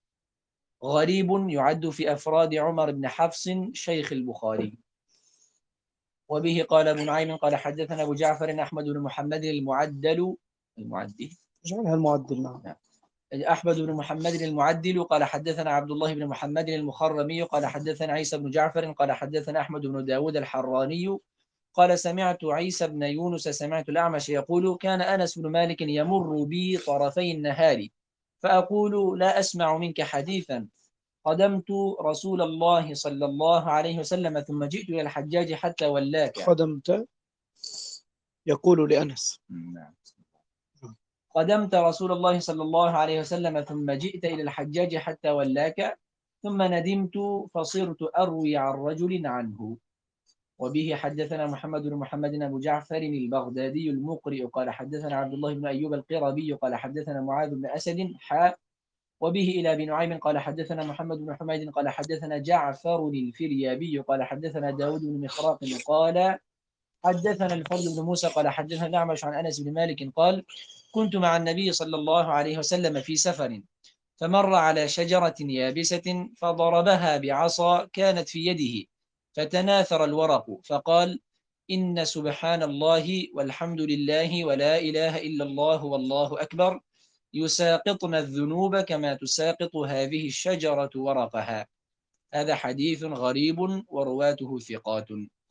غريب يعد في أفراد عمر بن حفص شيخ البخاري. وبه قال ابن نعيم قال حدثنا أبو جعفر أحمد بن محمد المعدل المعدل جعلها المعدل. نعم. أحمد بن محمد المعدل قال حدثنا عبد الله بن محمد المخرمي قال حدثنا عيسى بن جعفر قال حدثنا أحمد بن داود الحراني قال سمعت عيسى بن يونس سمعت الأعمش يقول كان أنس بن مالك يمر بي طرفي النهار فأقول لا أسمع منك حديثا قدمت رسول الله صلى الله عليه وسلم ثم جئت إلى الحجاج حتى ولاك. خدمت يقول لأنس. نعم. قدمت رسول الله صلى الله عليه وسلم ثم جئت إلى الحجاج حتى ولاك ثم ندمت فصرت أروي عن رجل عنه. وبه حدثنا محمد بن محمد أبو جعفر البغدادي المقرئ قال حدثنا عبد الله بن أيوب القربي قال حدثنا معاذ بن أسد حاء. وبه إلى ابن نعيم قال حدثنا محمد بن حميد قال حدثنا جعفر الفريابي قال حدثنا داود بن مخراق قال حدثنا الفضل بن موسى قال حدثنا الأعمش عن أنس بن مالك قال كنت مع النبي صلى الله عليه وسلم في سفر فمر على شجرة يابسة فضربها بعصا كانت في يده فتناثر الورق فقال إن سبحان الله والحمد لله ولا إله إلا الله والله أكبر يساقطن الذنوب كما تساقط هذه الشجرة ورقها. هذا حديث غريب ورواته ثقات.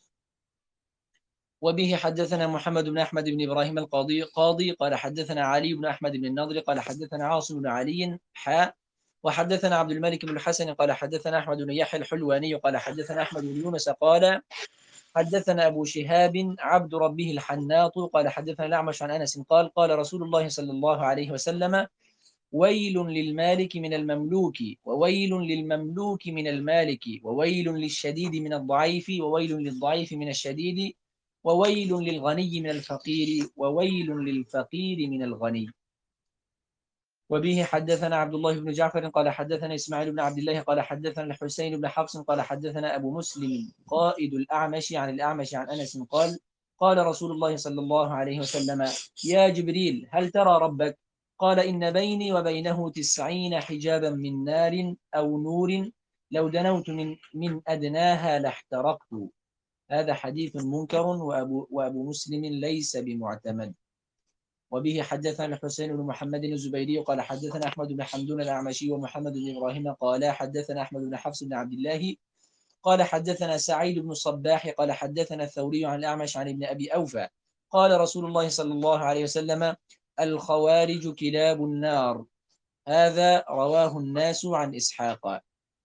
وبه حدثنا محمد بن أحمد بن إبراهيم القاضي قاضي قال حدثنا علي بن أحمد بن النضر قال حدثنا عاصم بن علي حاء. وحدثنا عبد الملك بن الحسن قال حدثنا أحمد بن يحيى الحلواني قال حدثنا أحمد بن يونس قال حدثنا أبو شهاب عبد ربه الحناط قال حدثنا الأعمش عن أنس قال قال رسول الله صلى الله عليه وسلم ويل للمالك من المملوك وويل للمملوك من المالك وويل للشديد من الضعيف وويل للضعيف من الشديد وويل للغني من الفقير وويل للفقير من الغني. وبه حدثنا عبد الله بن جعفر قال حدثنا إسماعيل بن عبد الله قال حدثنا الحسين بن حفص قال حدثنا أبو مسلم قائد الأعمش عن الأعمش عن أنس قال قال رسول الله صلى الله عليه وسلم يا جبريل هل ترى ربك؟ قال إن بيني وبينه تسعين حجابا من نار أو نور لو دنوت من, من أدناها لاحترقت. هذا حديث منكر وأبو, وأبو مسلم ليس بمعتمد. وبه حدثنا الحسين بن محمد الزبيري قال حدثنا أحمد بن حمدون الأعمشي ومحمد بن إبراهيم قال حدثنا أحمد بن حفص بن عبد الله قال حدثنا سعيد بن الصباح قال حدثنا الثوري عن الأعمش عن ابن أبي أوفى قال رسول الله صلى الله عليه وسلم الخوارج كلاب النار. هذا رواه الناس عن إسحاق.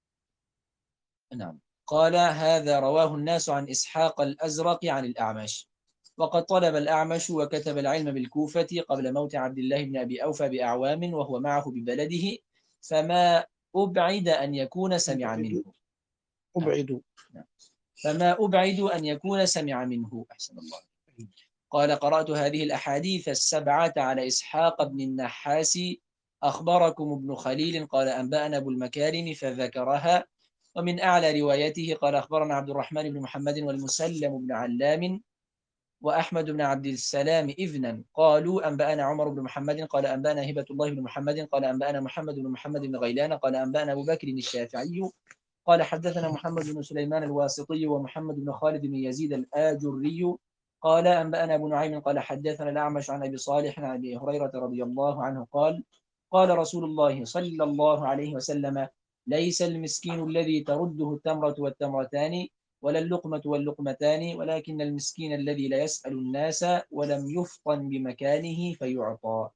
نعم قال هذا رواه الناس عن إسحاق الأزرق عن الأعمش. وقد طلب الأعمش وكتب العلم بالكوفة قبل موت عبد الله بن أبي أوفى بأعوام وهو معه ببلده فما أبعد أن يكون سمع منه أبعد فما أبعد أن يكون سمع منه. أحسن الله. قال قرأت هذه الأحاديث السبعة على إسحاق بن النحاس أخبركم ابن خليل قال أنبأنا أبو المكارم فذكرها. ومن أعلى روايته قال أخبرنا عبد الرحمن بن محمد والمسلم بن علام وأحمد بن عبد السلام إذنا قالوا أنبأنا عمر بن محمد قال أنبأنا هبة الله بن محمد قال أنبأنا محمد بن محمد بن غيلان قال أنبأنا أبو بكر الشافعي قال حدثنا محمد بن سليمان الواسطي ومحمد بن خالد بن يزيد الآجري قال أنبأنا أبو نعيم قال حدثنا الأعمش عن أبي صالح عن أبي هريرة رضي الله عنه قال قال رسول الله صلى الله عليه وسلم ليس المسكين الذي ترده التمرة والتمرتان ولا اللقمة واللقمتان ولكن المسكين الذي لا يسأل الناس ولم يفطن بمكانه فيعطى.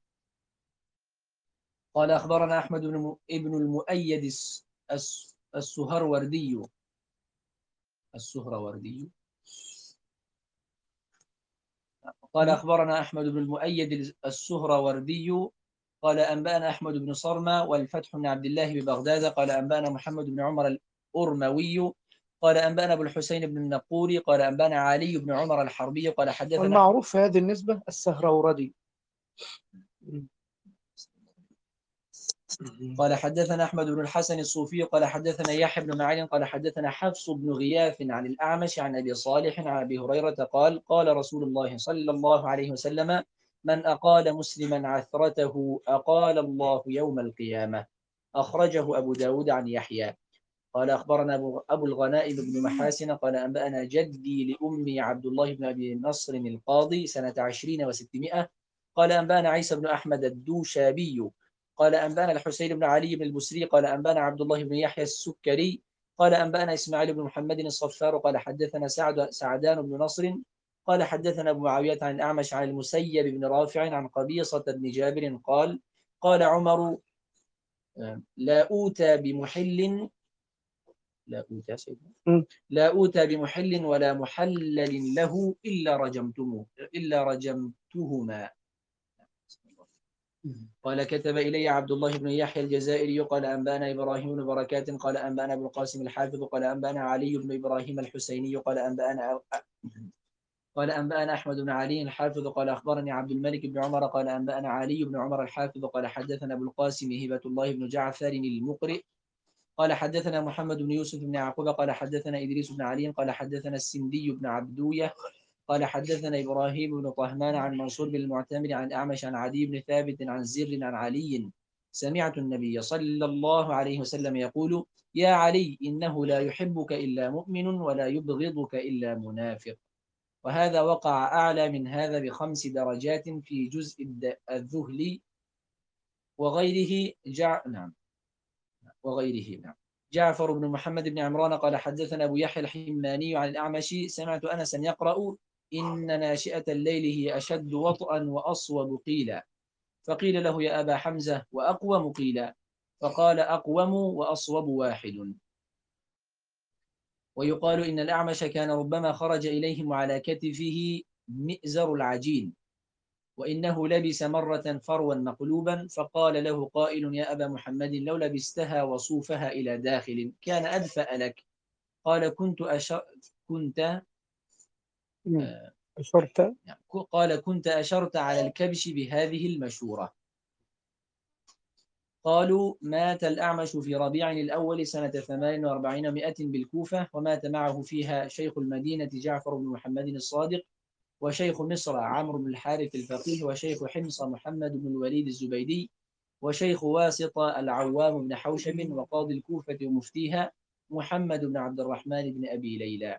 قال أخبرنا أحمد بن ابن المؤيد السهروردي السهروردي قال أخبرنا أحمد بن المؤيد السهروردي قال أنبأنا أحمد بن صرمة والفتح بن عبد الله ببغداد قال أنبأنا محمد بن عمر الأرموي قال أنبأنا أبو الحسين بن النقوري قال أنبأنا علي بن عمر الحربي قال حدثنا والمعروف في هذه النسبة السهروردي. قال حدثنا أحمد بن الحسن الصوفي قال حدثنا يحيى بن معين قال حدثنا حفص بن غياث عن الأعمش عن أبي صالح عن أبي هريرة قال قال رسول الله صلى الله عليه وسلم من أقال مسلما عثرته أقال الله يوم القيامة. أخرجه أبو داود عن يحيى. قال أخبرنا أبو الغنائم بن محاسن قال أنبأنا جدي لأمي عبد الله بن أبي نصر القاضي سنة عشرين وستمائة قال أنبأنا عيسى بن أحمد الدوشابي قال أنبأنا الحسين بن علي بن البسري قال أنبأنا عبد الله بن يحيى السكري قال أنبأنا إسماعيل بن محمد الصفار قال حدثنا سعد سعدان بن نصر قال حدثنا أبو معاوية عن الأعمش عن المسيب بن رافع عن قبيصة بن جابر قال قال عمر لا أوتى بمحل لا أوتى سيدنا لا أوتى بمحل ولا محلل له إلا رجمتموه إلا رجمتهما. قال كتب إلي عبد الله بن يحيى الجزائري قال أنبانا إبراهيم بن بركات قال أنبانا ابن القاسم الحافظ قال أنبانا علي بن إبراهيم الحسيني قال أنبانا قال أنبأنا أحمد بن علي الحافظ قال أخبرني عبد الملك بن عمر قال أنبأنا علي بن عمر الحافظ قال حدثنا أبو القاسم هبة الله بن جعفر المقرئ قال حدثنا محمد بن يوسف بن يعقوب قال حدثنا إدريس بن علي قال حدثنا السندي بن عبدوية قال حدثنا إبراهيم بن طهمان عن منصور بن المعتمر عن أعمش عن عدي بن ثابت عن زر عن علي سمعت النبي صلى الله عليه وسلم يقول يا علي إنه لا يحبك إلا مؤمن ولا يبغضك إلا منافق. وهذا وقع أعلى من هذا بخمس درجات في جزء الذهلي وغيره جع... نعم وغيره نعم. جعفر بن محمد بن عمران قال حدثنا أبو يحيى الحماني عن الأعمش سمعت أنسا يقرأ إن ناشئة الليل هي أشد وطئا وأصوب قيلا فقيل له يا أبا حمزة وأقوم قيلا فقال أقوم وأصوب واحد. ويقال إن الأعمش كان ربما خرج إليهم على كتفه مئزر العجين وإنه لبس مرة فروا مقلوبا فقال له قائل يا أبا محمد لو لبستها وصوفها إلى داخل كان أدفأ لك. قال كنت أشر كنت أشرت قال كنت أشرت على الكبش بهذه المشورة. قالوا مات الأعمش في ربيع الأول سنة ثمان وأربعين ومائة بالكوفة ومات معه فيها شيخ المدينة جعفر بن محمد الصادق وشيخ مصر عمرو بن الحارث الفقيه وشيخ حمص محمد بن الوليد الزبيدي وشيخ واسطة العوام بن حوشب وقاضي الكوفة ومفتيها محمد بن عبد الرحمن بن أبي ليلى.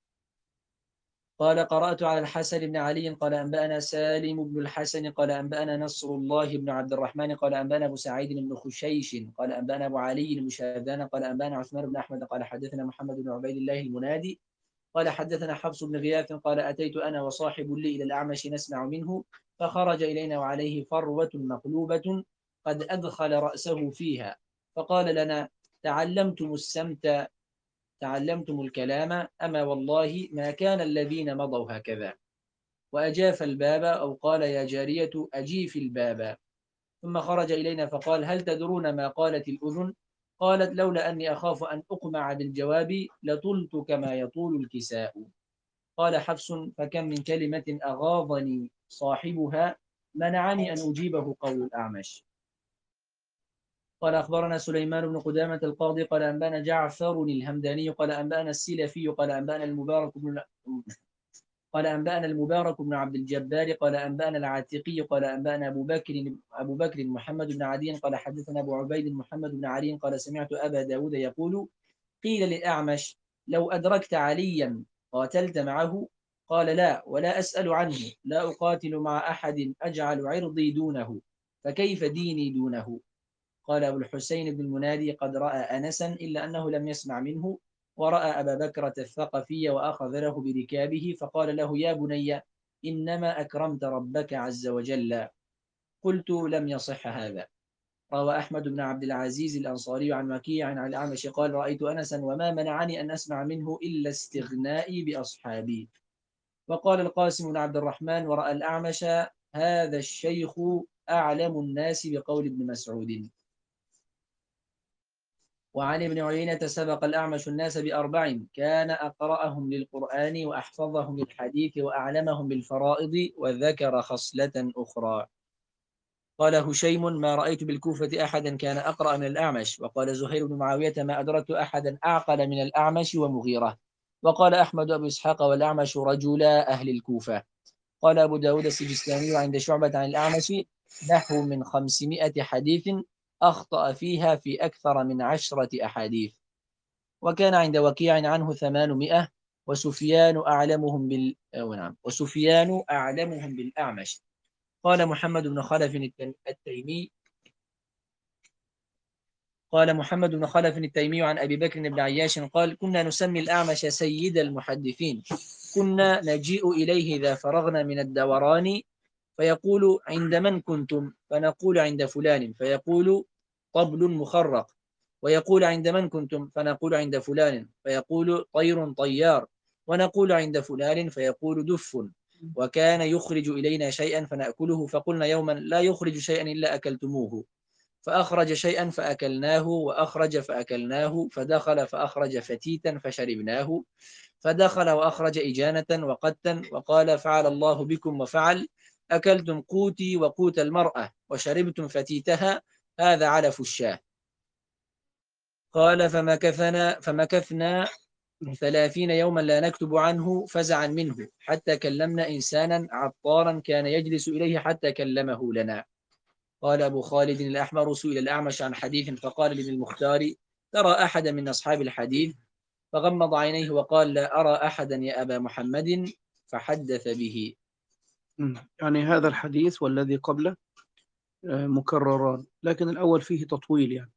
قال قرأت على الحسن بن علي قال أنبأنا سالم بن الحسن قال أنبأنا نصر الله بن عبد الرحمن قال أنبأنا أبو سعيد بن خشيش قال أنبأنا أبو علي بن شاذان قال أنبأنا عثمان بن أحمد قال حدثنا محمد بن عبيد الله المنادي قال حدثنا حفص بن غياث قال أتيت أنا وصاحب لي إلى الأعمش نسمع منه فخرج إلينا وعليه فروة مقلوبة قد أدخل رأسه فيها فقال لنا تعلمتم السمت تعلمتم الكلام أما والله ما كان الذين مضوا هكذا. وأجاف الباب أو قال يا جارية أجيف الباب. ثم خرج إلينا فقال هل تدرون ما قالت الأذن؟ قالت لولا أني أخاف أن أقمع بالجواب لطلت كما يطول الكساء. قال حفص فكم من كلمة أغاضني صاحبها منعني أن أجيبه قول الأعمش. قال أخبرنا سليمان بن قدامة القاضي قال أنبانا جعفر الهمداني قال أنبانا السلفي قال أنبانا المبارك بن قال أنبانا المبارك بن عبد الجبار قال أنبانا العاتقي قال أنبانا أبو بكر أبو بكر محمد بن عدي قال حدثنا أبو عبيد محمد بن علي قال سمعت أبا داود يقول قيل للأعمش لو أدركت عليا قاتلت معه؟ قال لا ولا أسأل عنه لا أقاتل مع أحد أجعل عرضي دونه فكيف ديني دونه. قال أبو الحسين بن المنادي قد رأى أنسا إلا أنه لم يسمع منه ورأى أبا بكرة الثقفي وأخذ له بركابه فقال له يا بني إنما أكرمت ربك عز وجل. قلت لم يصح هذا. روى أحمد بن عبد العزيز الأنصاري عن وكيع عن الأعمش قال رأيت أنسا وما منعني أن أسمع منه إلا استغنائي بأصحابي. وقال القاسم بن عبد الرحمن ورأى الأعمش هذا الشيخ أعلم الناس بقول ابن مسعود. وعن ابن عيينة سبق الأعمش الناس بأربع كان أقرأهم للقرآن وأحفظهم للحديث وأعلمهم بالفرائض وذكر خصلة أخرى. قال هشيم ما رأيت بالكوفة أحدا كان أقرأ من الأعمش. وقال زهير بن معاوية ما أدركت أحدا أعقل من الأعمش ومغيرة. وقال أحمد أبو إسحاق والأعمش رجلا أهل الكوفة. قال أبو داود السجستاني عند شعبة عن الأعمش نحو من خمسمائة حديث أخطأ فيها في أكثر من عشرة أحاديث. وكان عند وكيع عنه ثمانمائة وسفيان أعلمهم بال نعم وسفيان أعلمهم بالأعمش. قال محمد بن خلف التيمي قال محمد بن خلف التيمي عن أبي بكر بن عياش قال كنا نسمي الأعمش سيد المحدثين كنا نجيء إليه إذا فرغنا من الدوران فيقول عند من كنتم فنقول عند فلان فيقول طبل مخرق ويقول عند من كنتم فنقول عند فلان فيقول طير طيار ونقول عند فلان فيقول دف وكان يخرج إلينا شيئا فنأكله، فقلنا يوما لا يخرج شيئا إلا أكلتموه، فأخرج شيئا فأكلناه، وأخرج فأكلناه، فدخل فأخرج فتيتا فشربناه، فدخل وأخرج إجانة وقتا، وقال فعل الله بكم وفعل، أكلتم قوتي وقوت المرأة وشربتم فتيتها، هذا علف الشاه. قال فمكثنا, فمكثنا ثلاثين يوما لا نكتب عنه فزعا منه، حتى كلمنا إنسانا عطارا كان يجلس إليه حتى كلمه لنا. قال أبو خالد الأحمر سئل الأعمش عن حديث فقال لابن المختار ترى أحدا من أصحاب الحديث؟ فغمض عينيه وقال لا أرى أحدا يا أبا محمد، فحدث به. يعني هذا الحديث والذي قبله مكرران، لكن الأول فيه تطويل يعني.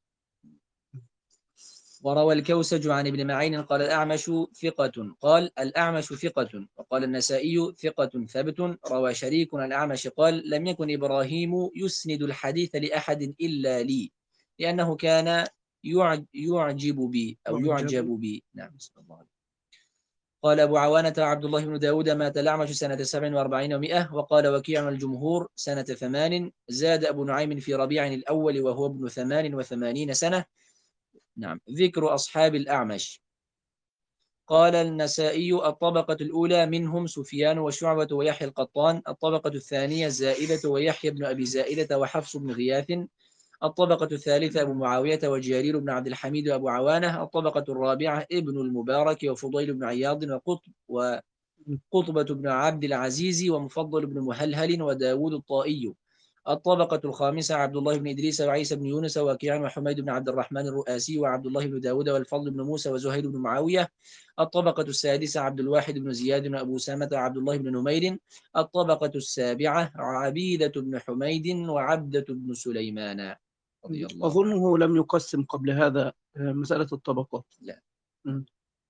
وروى الكوسج عن ابن معين قال الأعمش ثقة، قال الأعمش ثقة، وقال النسائي ثقة ثبت. روى شريك الأعمش قال لم يكن إبراهيم يسند الحديث لأحد إلا لي، لأنه كان يعجب بي أو يعجب بي. نعم. قال أبو عوانة عبد الله بن داود مات الأعمش سنة سبع وأربعين ومئة، وقال وكيع الجمهور سنة ثمان. زاد أبو نعيم في ربيع الأول وهو ابن ثمان وثمانين سنة. نعم. ذكر أصحاب الأعمش. قال النسائي الطبقة الأولى منهم سفيان وشعبة ويحيى القطان، الطبقة الثانية زائدة ويحيى بن أبي زائدة وحفص بن غياث، الطبقة الثالثة أبو معاوية وجرير بن عبد الحميد وأبو عوانة، الطبقة الرابعة ابن المبارك وفضيل بن عياض وقطب وقطبة بن عبد العزيز ومفضل بن مهلهل وداود الطائي، الطبقة الخامسة عبد الله بن إدريس وعيسى بن يونس ووكيع وحميد بن عبد الرحمن الرؤاسي وعبد الله بن داود والفضل بن موسى وزهير بن معاوية، الطبقة السادسة عبد الواحد بن زياد وأبو سامة وعبد الله بن نمير، الطبقة السابعة عبيدة بن حميد وعبدة بن سليمان رضي الله عنه. أظنه لم يقسم قبل هذا مسألة الطبقات. لا. م.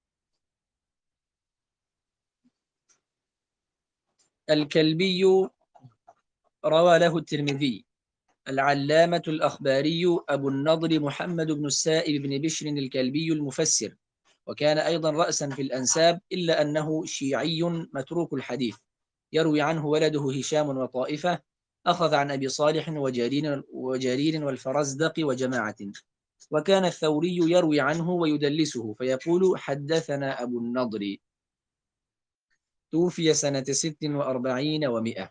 الكلبي روى له الترمذي. العلامة الأخباري أبو النضر محمد بن السائب بن بشر الكلبي المفسر، وكان أيضا رأسا في الأنساب، إلا أنه شيعي متروك الحديث، يروي عنه ولده هشام وطائفة، أخذ عن أبي صالح وجرير, وجرير والفرزدق وجماعة، وكان الثوري يروي عنه ويدلسه فيقول حدثنا أبو النضر. توفي سنة ست وأربعين ومئة.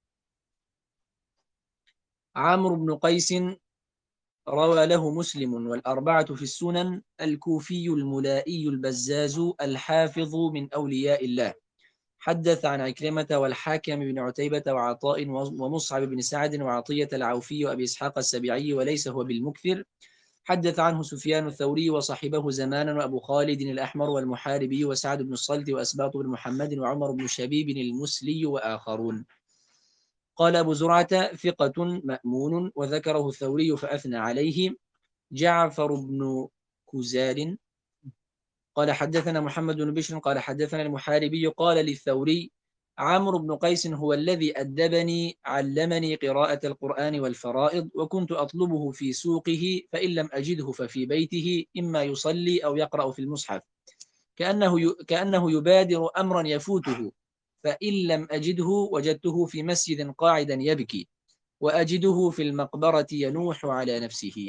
عمرو بن قيس روى له مسلم والأربعة في السنن، الكوفي الملائي البزاز الحافظ من أولياء الله، حدث عن عكرمة والحاكم بن عتيبة وعطاء ومصعب بن سعد وعطية العوفي وأبي إسحاق السبيعي وليس هو بالمكثر، حدث عنه سفيان الثوري وصاحبه زمانا وأبو خالد الأحمر والمحاربي وسعد بن الصلت وأسباط بن محمد وعمر بن شبيب المسلي وآخرون. قال أبو زرعة ثقة مأمون، وذكره الثوري فأثنى عليه. جعفر بن كزال قال حدثنا محمد بن بشر قال حدثنا المحاربي قال للثوري عمرو بن قيس هو الذي أدبني علمني قراءة القرآن والفرائض، وكنت أطلبه في سوقه فإن لم أجده ففي بيته إما يصلي أو يقرأ في المصحف، كأنه كأنه يبادر أمرا يفوته، فإن لم أجده وجدته في مسجد قاعدا يبكي، وأجده في المقبرة ينوح على نفسه.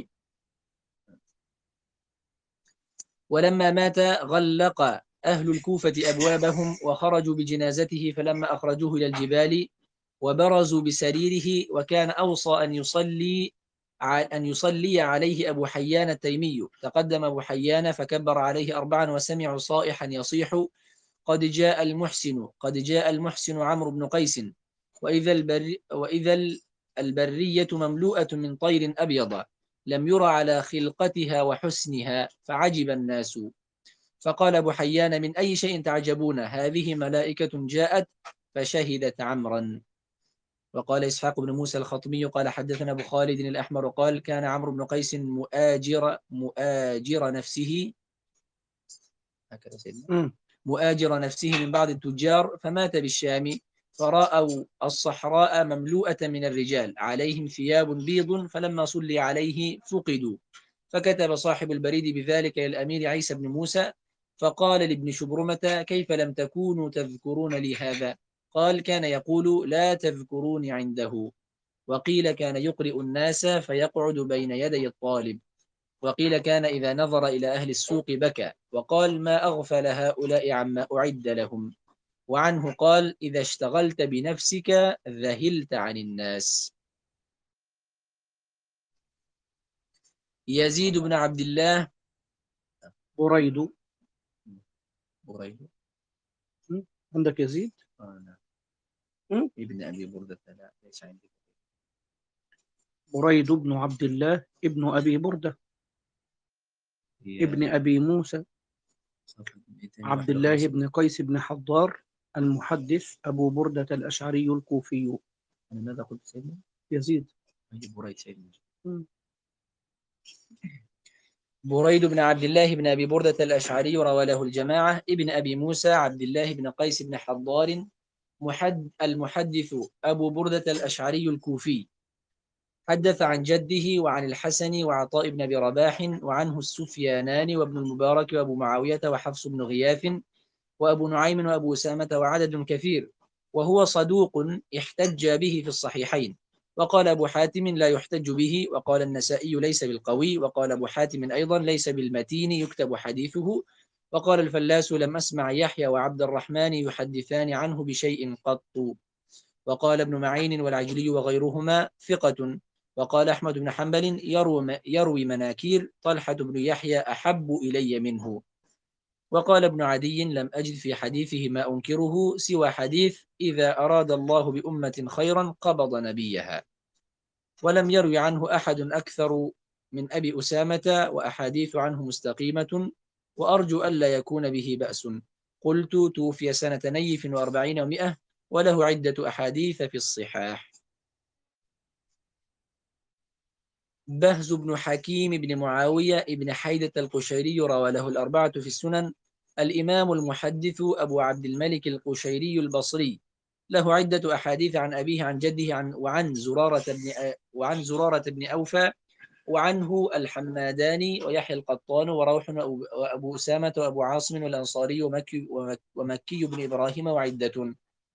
ولما مات غلق أهل الكوفة أبوابهم وخرجوا بجنازته، فلما أخرجوه إلى الجبال وبرزوا بسريره، وكان أوصى أن يصلي أن يصلي عليه أبو حيان التيمي، تقدم أبو حيان فكبر عليه أربعا وسمعوا صائحا يصيح قد جاء المحسن قد جاء المحسن عمرو بن قيس، وإذا, البر وإذا البرية مملوءة من طير أبيض لم يرى على خلقتها وحسنها، فعجب الناس. فقال أبو حيان من أي شيء تعجبون؟ هذه ملائكة جاءت فشهدت عمرا. وقال إسحاق بن موسى الخطمي قال حدثنا أبو خالد الأحمر قال كان عمرو بن قيس مؤاجر مؤاجر نفسه هكذا سيدنا مؤاجر نفسه من بعض التجار، فمات بالشام، فرأوا الصحراء مملوءة من الرجال عليهم ثياب بيض، فلما صلي عليه فقدوا، فكتب صاحب البريد بذلك إلى الأمير عيسى بن موسى، فقال لابن شبرمة كيف لم تكونوا تذكرون لي هذا؟ قال كان يقول لا تذكروني عنده. وقيل كان يقرئ الناس فيقعد بين يدي الطالب. وقيل كان إذا نظر إلى أهل السوق بكى وقال ما أغفل هؤلاء عما أعد لهم. وعنه قال إذا اشتغلت بنفسك ذهلت عن الناس. يزيد بن عبد الله بريد. بريد م? عندك يزيد؟ آه لا. م? ابن أبي بردة لا ليس عندي. بريد بن عبد الله ابن أبي بردة ابن أبي موسى عبد الله بن قيس بن حضار المحدث أبو بردة الأشعري الكوفي. أنا ماذا قلت سيدنا؟ يزيد. بريد سيدنا. م. بريد بن عبد الله بن أبي بردة الأشعري روى له الجماعة. ابن أبي موسى عبد الله بن قيس بن حضار محد المحدث أبو بردة الأشعري الكوفي. حدث عن جده وعن الحسن وعطاء بن أبي رباح وعنه السفيانان وابن المبارك وأبو معاوية وحفص بن غياث وأبو نعيم وأبو أسامة وعدد كثير. وهو صدوق احتج به في الصحيحين. وقال أبو حاتم لا يحتج به. وقال النسائي ليس بالقوي. وقال أبو حاتم أيضا ليس بالمتين يكتب حديثه. وقال الفلاس لم أسمع يحيى وعبد الرحمن يحدثان عنه بشيء قط. وقال ابن معين والعجلي وغيرهما ثقة. وقال أحمد بن حنبل يروي, يروي مناكير طلحة بن يحيى أحب إلي منه. وقال ابن عدي لم أجد في حديثه ما أنكره سوى حديث إذا أراد الله بأمة خيرا قبض نبيها. ولم يروي عنه أحد أكثر من أبي أسامة وأحاديث عنه مستقيمة وأرجو ألا يكون به بأس. قلت توفي سنة نيف وأربعين ومئة وله عدة أحاديث في الصحاح. بهز بن حكيم بن معاوية ابن حيدة القشيري روى له الأربعة في السنن. الإمام المحدث أبو عبد الملك القشيري البصري له عدة أحاديث عن أبيه عن جده عن وعن زرارة بن وعن زرارة بن أوفى وعنه الحماداني ويحيى القطان وروح وأبو أسامة وأبو عاصم والأنصاري ومكي, ومكي بن إبراهيم وعدة.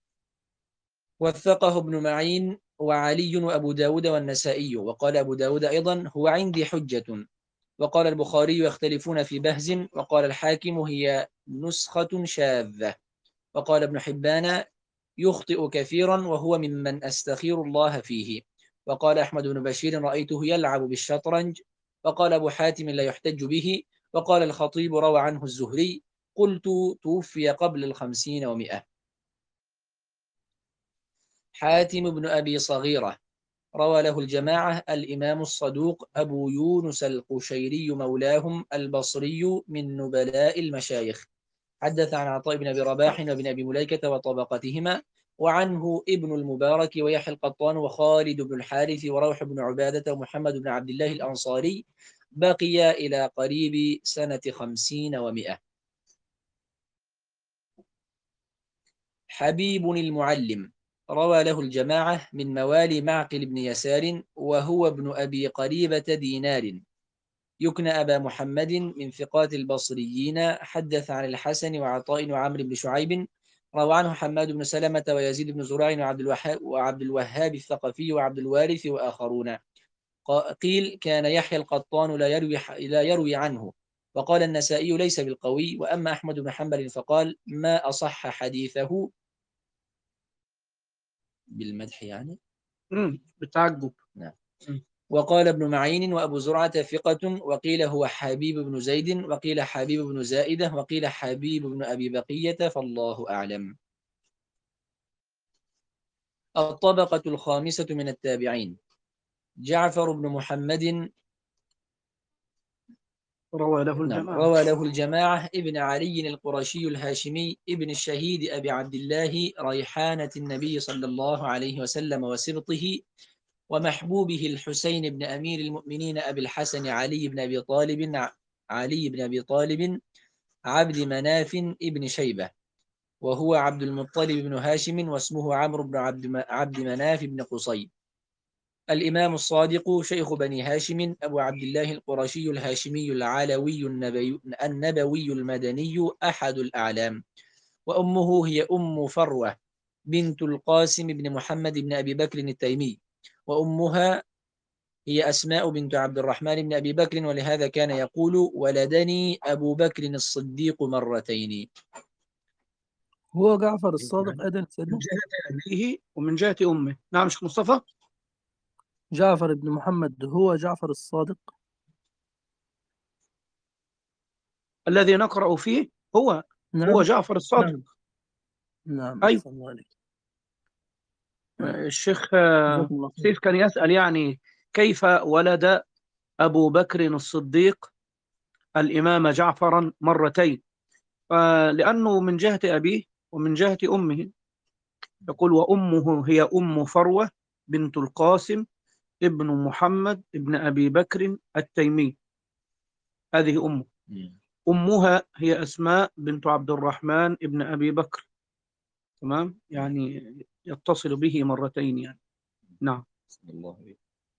وثقه ابن معين وعلي وأبو داود والنسائي. وقال أبو داود أيضا هو عندي حجة. وقال البخاري يختلفون في بهز. وقال الحاكم هي نسخة شاذة. وقال ابن حبان يخطئ كثيرا وهو ممن أستخير الله فيه. وقال أحمد بن بشير رأيته يلعب بالشطرنج. وقال أبو حاتم لا يحتج به. وقال الخطيب روى عنه الزهري. قلت توفي قبل الخمسين ومئة. حاتم بن أبي صغيرة روى له الجماعة. الإمام الصدوق أبو يونس القشيري مولاهم البصري من نبلاء المشايخ. حدث عن عطاء بن أبي رباح وابن أبي مليكة وطبقتهما. وعنه ابن المبارك ويحيى القطان وخالد بن الحارث وروح بن عبادة ومحمد بن عبد الله الأنصاري. بقي إلى قريب سنة خمسين ومئة. حبيب المعلم روى له الجماعة من موالي معقل بن يسار وهو ابن أبي قريبة دينار يكنى أبا محمد من ثقات البصريين. حدث عن الحسن وعطاء وعمر بن شعيب. روى عنه حماد بن سلمة ويزيد بن زرع وعبد الوهاب, وعبد الوهاب الثقفي وعبد الوارث وآخرون. قيل كان يحيى القطان لا يروي, لا يروي عنه. وقال النسائي ليس بالقوي. وأما أحمد بن حنبل فقال ما أصح حديثه بالمدح يعني مم. بالتعجب. نعم. وقال ابن معين وأبو زرعة ثقة. وقيل هو حبيب بن زيد وقيل حبيب بن زائدة وقيل حبيب بن أبي بقية فالله أعلم. الطبقة الخامسة من التابعين جعفر بن محمد روى له نعم الجماعة. روى له الجماعة. ابن علي القرشي الهاشمي ابن الشهيد أبي عبد الله ريحانة النبي صلى الله عليه وسلم وسبطه ومحبوبه الحسين بن أمير المؤمنين أبي الحسن علي بن أبي طالب علي بن أبي طالب عبد مناف ابن شيبة وهو عبد المطلب بن هاشم واسمه عمرو بن عبد, عبد مناف بن قصي. الإمام الصادق شيخ بني هاشم أبو عبد الله القرشي الهاشمي العلوي النبي النبوي المدني أحد الأعلام. وأمه هي أم فروة بنت القاسم بن محمد بن أبي بكر التيمي، وأمها هي أسماء بنت عبد الرحمن بن أبي بكر، ولهذا كان يقول ولدني أبو بكر الصديق مرتين. هو جعفر الصادق يعني أيضا من سيدنا؟ جهة أبيه ومن جهة أمه. نعم شيخ مصطفى. جعفر بن محمد هو جعفر الصادق؟ الذي نقرأ فيه هو هو نعم. جعفر الصادق. نعم. نعم، أيوة. أحسن الله عليك. الشيخ آه، جزاكم الله خير. سيف كان يسأل يعني كيف ولد أبو بكر الصديق الإمام جعفرا مرتين. فلأنه من جهة أبيه ومن جهة أمه. يقول وأمه هي أم فروة بنت القاسم ابن محمد ابن أبي بكر التيمي. هذه أمه. أمها هي أسماء بنت عبد الرحمن ابن أبي بكر. تمام، يعني يتصل به مرتين يعني. نعم، الله.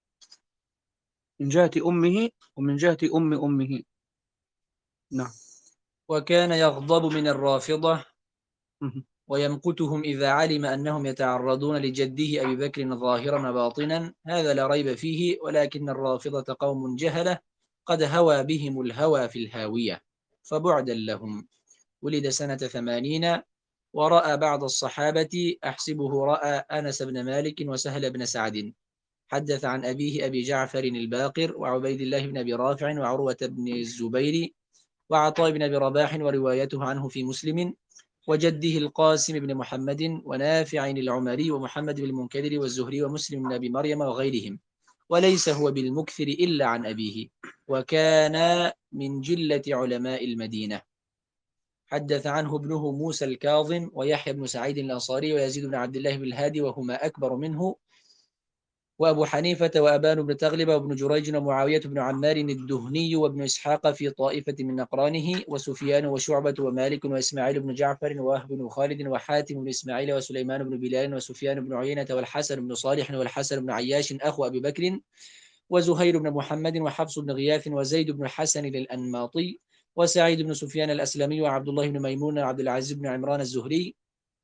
من جهة أمه ومن جهة أم أمه. نعم. وكان يغضب من الرافضة مه. ويمقتهم إذا علم أنهم يتعرضون لجده أبي بكر ظاهرا وباطنا، هذا لا ريب فيه، ولكن الرافضة قوم جهلة قد هوى بهم الهوى في الهاوية، فبعدا لهم. ولد سنة ثمانين، ورأى بعض الصحابة أحسبه رأى أنس بن مالك وسهل بن سعد. حدث عن أبيه أبي جعفر الباقر وعبيد الله بن أبي رافع وعروة بن الزبير وعطاء بن أبي رباح، وروايته عنه في مسلم، وجده القاسم بن محمد ونافع العمري ومحمد بن المنكدر والزهري ومسلم بن أبي مريم وغيرهم، وليس هو بالمكثر إلا عن أبيه، وكان من جلة علماء المدينة. حدث عنه ابنه موسى الكاظم ويحيى بن سعيد الأنصاري ويزيد بن عبد الله بن الهادي وهما أكبر منه، وأبو حنيفة وأبان بن تغلب وابن جريج ومعاوية بن عمار الدهني وابن إسحاق في طائفة من أقرانه، وسفيان وشعبة ومالك وإسماعيل بن جعفر ووهب بن خالد وحاتم بن إسماعيل وسليمان بن بلال وسفيان بن عيينة والحسن بن صالح والحسن بن عياش أخو أبي بكر، وزهير بن محمد وحفص بن غياث وزيد بن الحسن الأنماطي وسعيد بن سفيان الأسلمي وعبد الله بن ميمون وعبد العزيز بن عمران الزهري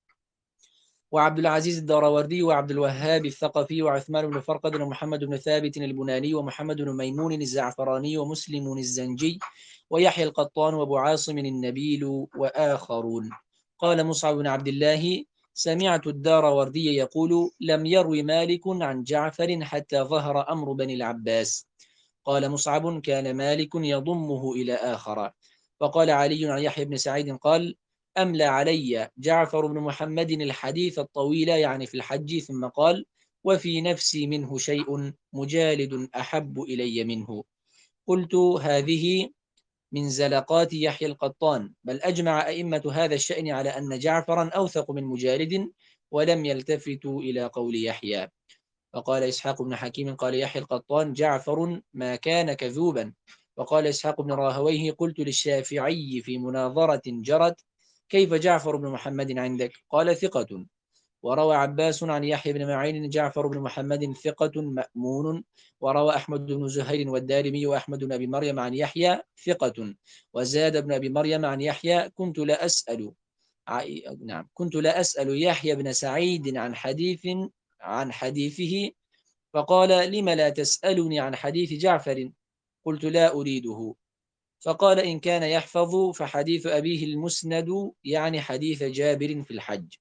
وعبد العزيز الدراوردي وعبد الوهاب الثقفي وعثمان بن فرقد ومحمد بن ثابت البناني ومحمد بن ميمون الزعفراني ومسلم الزنجي ويحيى القطان وابو عاصم النبيل وآخرون. قال مصعب بن عبد الله سمعت الدراوردي يقول لم يروي مالك عن جعفر حتى ظهر أمر بني العباس. قال مصعب كان مالك يضمه إلى آخر. وقال علي عن يحيى بن سعيد قال أملى علي جعفر بن محمد الحديث الطويل يعني في الحج، ثم قال وفي نفسي منه شيء مجالد أحب إلي منه. قلت هذه من زلقات يحيى القطان، بل أجمع أئمة هذا الشأن على أن جعفرا أوثق من مجالد، ولم يلتفتوا إلى قول يحيى. فقال إسحاق بن حكيم قال يحيى القطان جعفر ما كان كذوبا. وقال إسحاق بن راهويه قلت للشافعي في مناظرة جرت كيف جعفر بن محمد عندك؟ قال ثقة. وروى عباس عن يحيى بن معين جعفر بن محمد ثقة مأمون. وروى أحمد بن زهير والدارمي وأحمد بن أبي مريم عن يحيى ثقة. وزاد بن أبي مريم عن يحيى كنت لا أسأل نعم كنت لا أسأل يحيى بن سعيد عن حديث عن حديثه، فقال لم لا تسألني عن حديث جعفر؟ قلت لا أريده. فقال إن كان يحفظ فحديث أبيه المسند يعني حديث جابر في الحج.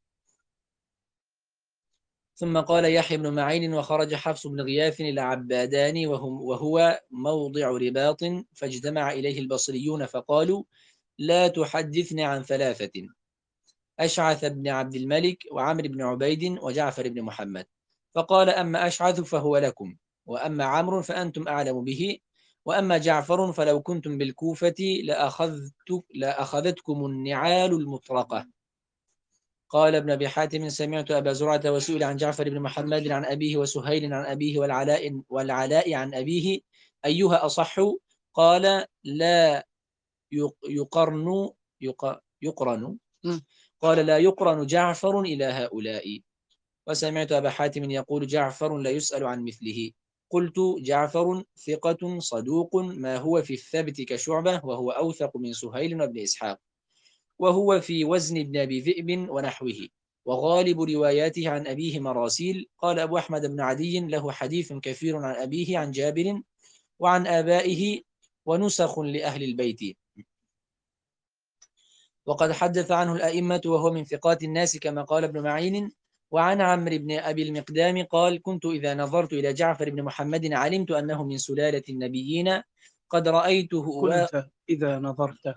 ثم قال يحيى بن معين وخرج حفص بن غياث إلى عبادان وهم وهو موضع رباط، فاجتمع إليه البصريون فقالوا لا تحدثنا عن ثلاثة: أشعث بن عبد الملك وعمر بن عبيد وجعفر بن محمد. فقال أما أشعث فهو لكم، وأما عمرو فأنتم أعلم به، وأما جعفر فلو كنتم بالكوفة لأخذت لأخذتكم النعال المطرقة. قال ابن أبي حاتم سمعت أبا زرعة وسئل عن جعفر بن محمد عن أبيه وسهيل عن أبيه والعلاء, والعلاء عن أبيه أيها أصح؟ قال لا يقرن يقرن قال لا يقرن جعفر إلى هؤلاء. وسمعت أبا حاتم يقول جعفر لا يسأل عن مثله. قلت جعفر ثقة صدوق ما هو في الثبت كشعبة، وهو أوثق من سهيل وابن إسحاق، وهو في وزن ابن أبي ذئب ونحوه، وغالب رواياته عن أبيه مراسيل. قال أبو أحمد بن عدي له حديث كثير عن أبيه عن جابر وعن آبائه ونسخ لأهل البيت، وقد حدث عنه الأئمة وهو من ثقات الناس كما قال ابن معين. وعن عمرو بن أبي المقدام قال كنت إذا نظرت إلى جعفر بن محمد علمت أنه من سلالة النبيين قد رأيته و... كنت إذا نظرت.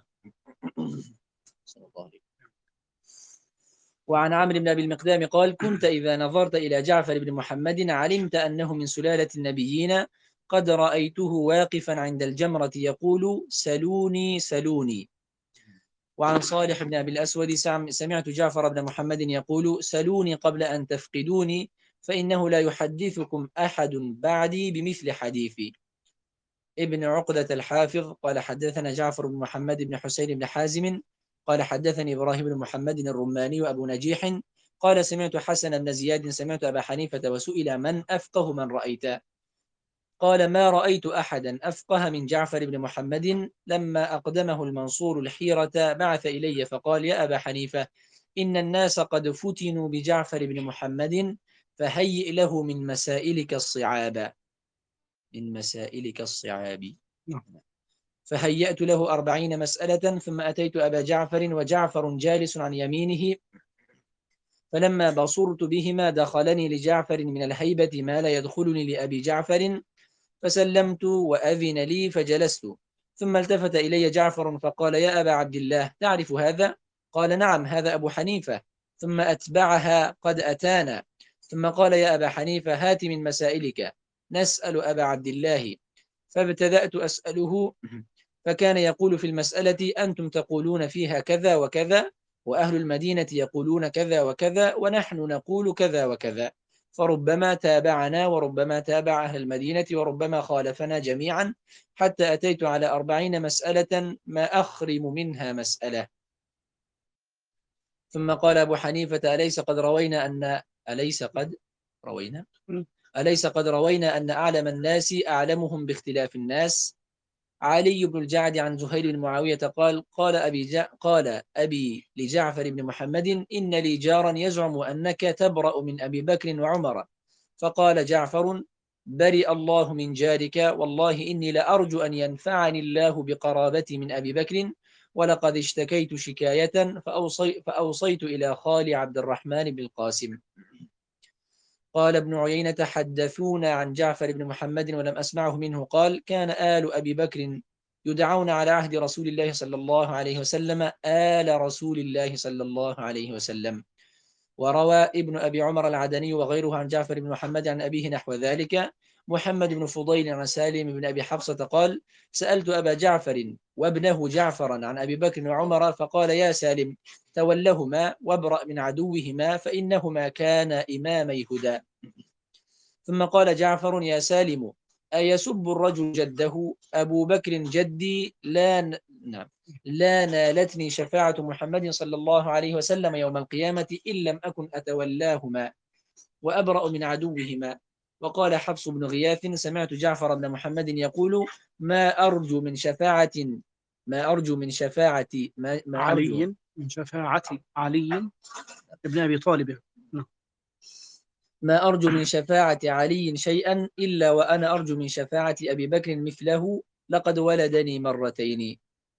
وعن عمرو بن أبي المقدام قال كنت إذا نظرت إلى جعفر بن محمد علمت أنه من سلالة النبيين قد رأيته واقفا عند الجمرة يقول سلوني سلوني. وعن صالح بن أبي الأسود سمعت جعفر بن محمد يقول سلوني قبل أن تفقدوني فإنه لا يحدثكم أحد بعدي بمثل حديثي. ابن عقدة الحافظ قال حدثنا جعفر بن محمد بن حسين بن حازم قال حدثني إبراهيم بن محمد الرماني وأبو نجيح قال سمعت حسن بن زياد سمعت أبا حنيفة وسئل من أفقه من رأيت قال ما رأيت أحدا أفقه من جعفر بن محمد. لما أقدمه المنصور الحيرة بعث إلي فقال يا أبا حنيفة إن الناس قد فتنوا بجعفر بن محمد فهيئ له من مسائلك الصعاب من مسائلك الصعاب فهيأت له أربعين مسألة ثم أتيت أبا جعفر وجعفر جالس عن يمينه فلما بصرت بهما دخلني لجعفر من الهيبة ما لا يدخلني لأبي جعفر فسلمت وأذن لي فجلست ثم التفت إلي جعفر فقال يا أبا عبد الله تعرف هذا؟ قال نعم هذا أبو حنيفة. ثم أتبعها قد أتانا ثم قال يا أبا حنيفة هات من مسائلك نسأل أبا عبد الله. فابتدأت أسأله فكان يقول في المسألة أنتم تقولون فيها كذا وكذا وأهل المدينة يقولون كذا وكذا ونحن نقول كذا وكذا فربما تابعنا وربما تابع أهل المدينة وربما خالفنا جميعا حتى أتيت على أربعين مسألة ما أخرم منها مسألة. ثم قال أبو حنيفة أليس قد روينا أن أليس قد روينا أليس قد روينا أن أعلم الناس أعلمهم باختلاف الناس؟ علي بن الجعد عن زهير بن معاوية قال قال أبي, جع قال أبي لجعفر بن محمد إن لي جارا يزعم أنك تبرأ من أبي بكر وعمر فقال جعفر برئ الله من جارك والله إني لأرجو أن ينفعني الله بقرابتي من أبي بكر ولقد اشتكيت شكاية فأوصي فأوصيت إلى خالي عبد الرحمن بن القاسم. قال ابن عيينة حدثونا عن جعفر بن محمد ولم أسمعه منه قال كان آل أبي بكر يدعون على عهد رسول الله صلى الله عليه وسلم آل رسول الله صلى الله عليه وسلم. وروى ابن أبي عمر العدني وغيره عن جعفر بن محمد عن أبيه نحو ذلك. محمد بن فضيل عن سالم بن أبي حفصة قال سألت أبا جعفر وابنه جعفرا عن أبي بكر وعمر فقال يا سالم تولهما وابرأ من عدوهما فإنهما كانا إمامي هدى. ثم قال جعفر يا سالم أيسب الرجل جده؟ أبو بكر جدي لا ن... نعم لا نالتني شفاعة محمد صلى الله عليه وسلم يوم القيامة إن لم أكن أتولاهما وأبرأ من عدوهما. وقال حفص بن غياث سمعت جعفر بن محمد يقول ما أرجو من شفاعة ما أرجو من شفاعة ما, ما أرجو علي من شفاعة علي ابن أبي طالب ما أرجو من شفاعة علي شيئا إلا وأنا أرجو من شفاعة أبي بكر مثله لقد ولدني مرتين.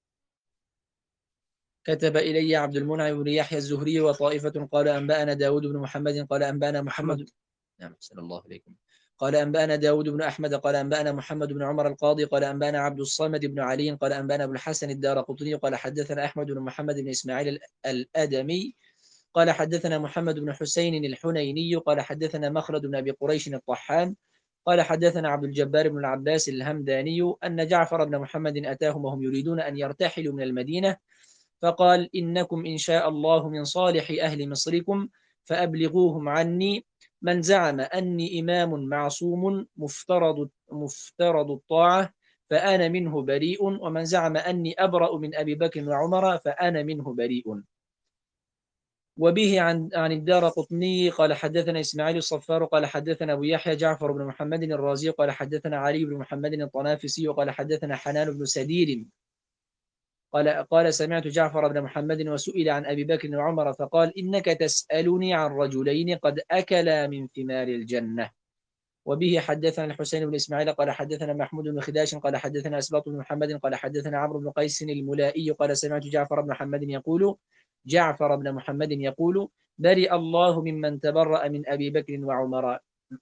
كتب إلي عبد المنعم بن يحيى الزهري وطائفة قال أنبأنا داود بن محمد قال أنبأنا محمد نعم صلى الله عليكم قال أنبأنا داود بن أحمد قال أنبأنا محمد بن عمر القاضي قال أنبأنا عبد الصمد بن علي قال أنبأنا أبو الحسن الدارقطني قال حدثنا أحمد بن محمد بن إسماعيل الأدمي قال حدثنا محمد بن حسين الحنيني قال حدثنا مخلد بن أبي قريش الطحان قال حدثنا عبد الجبار بن العباس الهمداني أن جعفر بن محمد أتاهم وهم يريدون أن يرتحلوا من المدينة فقال إنكم إن شاء الله من صالح أهل مصركم فأبلغوهم عني من زعم أني إمام معصوم مفترض, مفترض الطاعة فأنا منه بريء ومن زعم أني أبرأ من أبي بكر وعمر فأنا منه بريء. وبه عن عن الدارقطني قال حدثنا إسماعيل الصفار قال حدثنا أبو يحيى جعفر بن محمد الرازي قال حدثنا علي بن محمد الطنافسي قال حدثنا حنان بن سدير قال قال سمعت جعفر بن محمد وسئل عن أبي بكر وعمر فقال إنك تسألني عن رجلين قد أكلا من ثمار الجنة. وبه حدثنا الحسين بن إسماعيل قال حدثنا محمود بن خداش قال حدثنا أسباط بن محمد قال حدثنا عمرو بن قيس الملائي قال سمعت جعفر بن محمد يقول جعفر بن محمد يقول برئ الله ممن تبرأ من أبي بكر وعمر.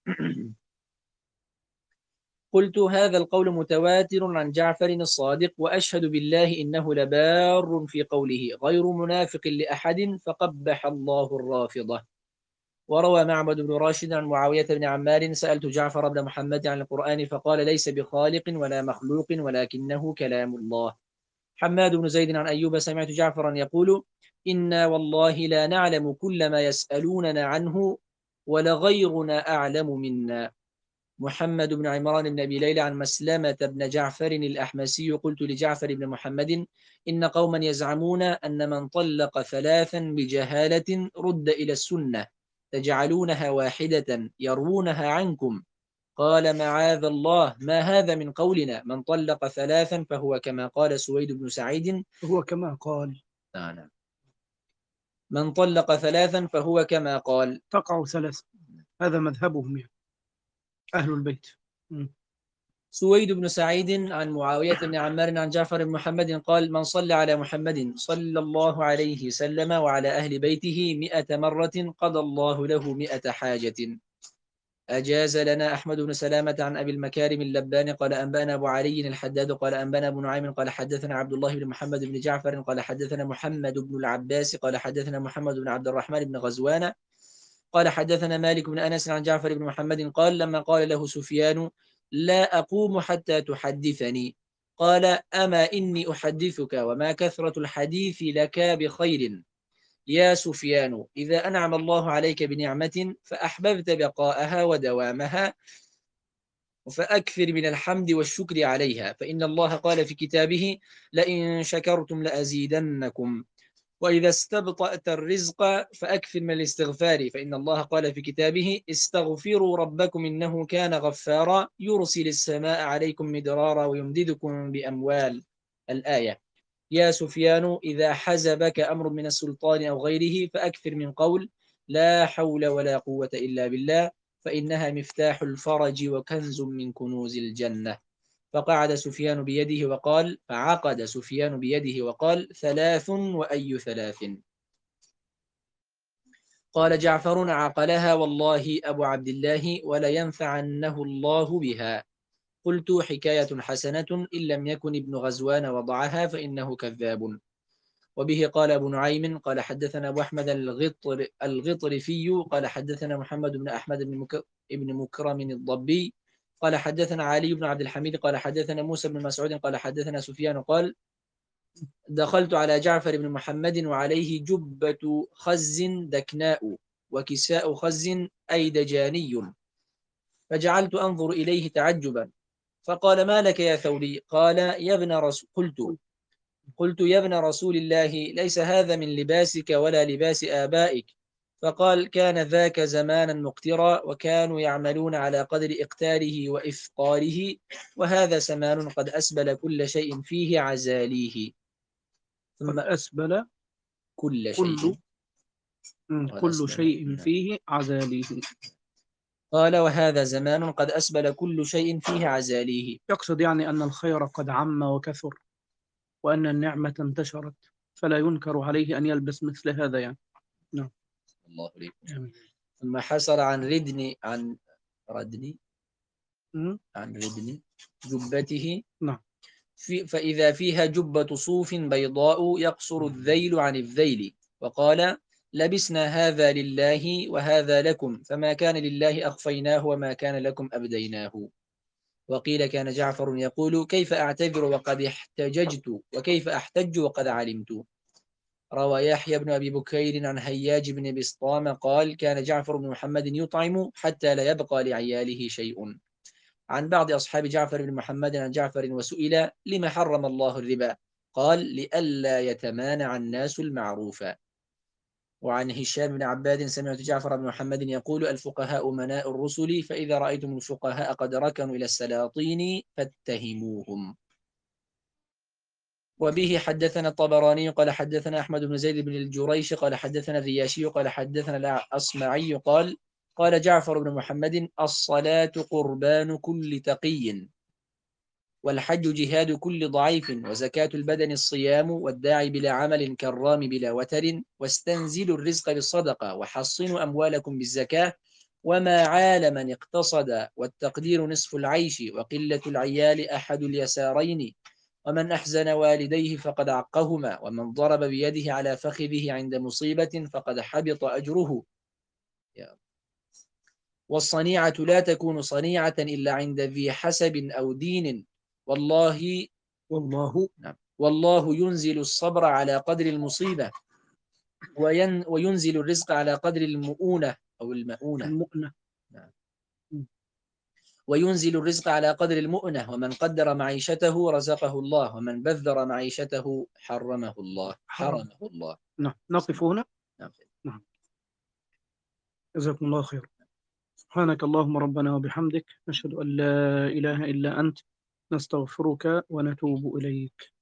قلت هذا القول متواتر عن جعفر الصادق وأشهد بالله إنه لبار في قوله غير منافق لأحد فقبح الله الرافضة. وروى معبد بن راشد عن معاوية بن عمار سألت جعفر بن محمد عن القرآن فقال ليس بخالق ولا مخلوق ولكنه كلام الله. حماد بن زيد عن أيوب سمعت جعفرا يقول إنا والله لا نعلم كل ما يسألوننا عنه ولغيرنا أعلم منا. محمد بن عمران بن أبي ليلى عن مسلمة بن جعفر الأحمسي قلت لجعفر بن محمد إن قوما يزعمون أن من طلق ثلاثا بجهالة رد إلى السنة تجعلونها واحدة يروونها عنكم. قال معاذ الله ما هذا من قولنا من طلق ثلاثا فهو كما قال سويد بن سعيد هو كما قال آه نعم. من طلق ثلاثا فهو كما قال تقع ثلاثة، هذا مذهبهم يعني أهل البيت. م. سويد بن سعيد عن معاوية بن عمار عن جعفر بن محمد قال من صلى على محمد صلى الله عليه وسلم وعلى أهل بيته مئة مرة قضى الله له مئة حاجة. أجاز لنا أحمد بن سلامة عن أبي المكارم اللبان قال أنبأنا أبو علي الحداد قال أنبأنا أبو نعيم قال حدثنا عبد الله بن محمد بن جعفر قال حدثنا محمد بن العباس قال حدثنا محمد بن عبد الرحمن بن غزوان قال حدثنا مالك بن أنس عن جعفر بن محمد قال لما قال له سفيان لا أقوم حتى تحدثني قال أما إني أحدثك وما كثرة الحديث لك بخير يا سفيان إذا أنعم الله عليك بنعمة فأحببت بقاءها ودوامها فأكثر من الحمد والشكر عليها فإن الله قال في كتابه لئن شكرتم لأزيدنكم وإذا استبطأت الرزق فأكثر من الاستغفار فإن الله قال في كتابه استغفروا ربكم إنه كان غفارا يرسل السماء عليكم مدرارا ويمددكم بأموال. الآية. يا سفيان إذا حزبك أمر من السلطان أو غيره فأكثر من قول لا حول ولا قوة إلا بالله فإنها مفتاح الفرج وكنز من كنوز الجنة. فقعد سفيان بيده وقال فعقد سفيان بيده وقال ثلاث وأي ثلاث. قال جعفر عقلها والله أبو عبد الله ولا ينفعنه الله بها. قلت حكاية حسنة إن لم يكن ابن غزوان وضعها فإنه كذاب. وبه قال أبو نعيم قال حدثنا أبو أحمد الغطر الغطرفي قال حدثنا محمد بن أحمد بن, مك... بن مكرم الضبي قال حدثنا علي بن عبد الحميد قال حدثنا موسى بن مسعود قال حدثنا سفيان قال دخلت على جعفر بن محمد وعليه جبة خز دكناء وكساء خز أي دجاني فجعلت أنظر إليه تعجبا فقال ما لك يا ثوري قال يا ابن رسول قلت قلت يا ابن رسول الله ليس هذا من لباسك ولا لباس آبائك فقال كان ذاك زمانا مقترا وكانوا يعملون على قدر إقتاره وإفقاره وهذا زمان قد أسبل كل شيء فيه عزاليه. ثم أسبل كل كل شيء كل شيء فيه عزاليه. قال وهذا زمان قد أسبل كل شيء فيه عزاليه. يقصد يعني أن الخير قد عم وكثر وأن النعمة انتشرت فلا ينكر عليه أن يلبس مثل هذا يعني. نعم. الله عليكم. ثم حصل عن ردني عن ردني عن ردني جبته نعم. في فإذا فيها جبة صوف بيضاء يقصر الذيل عن الذيل وقال لبسنا هذا لله وهذا لكم فما كان لله أخفيناه وما كان لكم أبديناه. وقيل كان جعفر يقول كيف أعتذر وقد احتججت وكيف أحتج وقد علمت. روى يحيى بن أبي بكير عن هياج بن بسطام قال كان جعفر بن محمد يطعم حتى لا يبقى لعياله شيء. عن بعض أصحاب جعفر بن محمد عن جعفر وسئل لما حرم الله الربا قال لئلا يتمانع الناس المعروف. وعن هشام بن عباد سمعت جعفر بن محمد يقول الفقهاء مناء الرسل فإذا رأيتم الفقهاء قد ركنوا إلى السلاطين فاتهموهم. وبه حدثنا الطبراني قال حدثنا أحمد بن زيد بن الجريش قال حدثنا الرياشي قال حدثنا الأصمعي قال قال جعفر بن محمد الصلاة قربان كل تقي، والحج جهاد كل ضعيف، وزكاة البدن الصيام، والداعي بلا عمل كالرام بلا وتر، واستنزلوا الرزق بالصدقة، وحصنوا أموالكم بالزكاة، وما عال من اقتصد، والتقدير نصف العيش، وقلة العيال أحد اليسارين، ومن أحزن والديه فقد عقهما، ومن ضرب بيده على فخذه عند مصيبة فقد حبط أجره. والصنيعة لا تكون صنيعة إلا عند ذي حسب أو دين، والله والله نعم والله ينزل الصبر على قدر المصيبة، وين وينزل الرزق على قدر المؤونة أو المؤونة المؤنة. نعم. وينزل الرزق على قدر المؤنة، ومن قدر معيشته رزقه الله، ومن بذر معيشته حرمه الله حرمه الله. نعم، نقف هنا. نعم. نعم، جزاكم الله خير. سبحانك اللهم ربنا وبحمدك، نشهد أن لا إله إلا أنت، نستغفرك ونتوب إليك.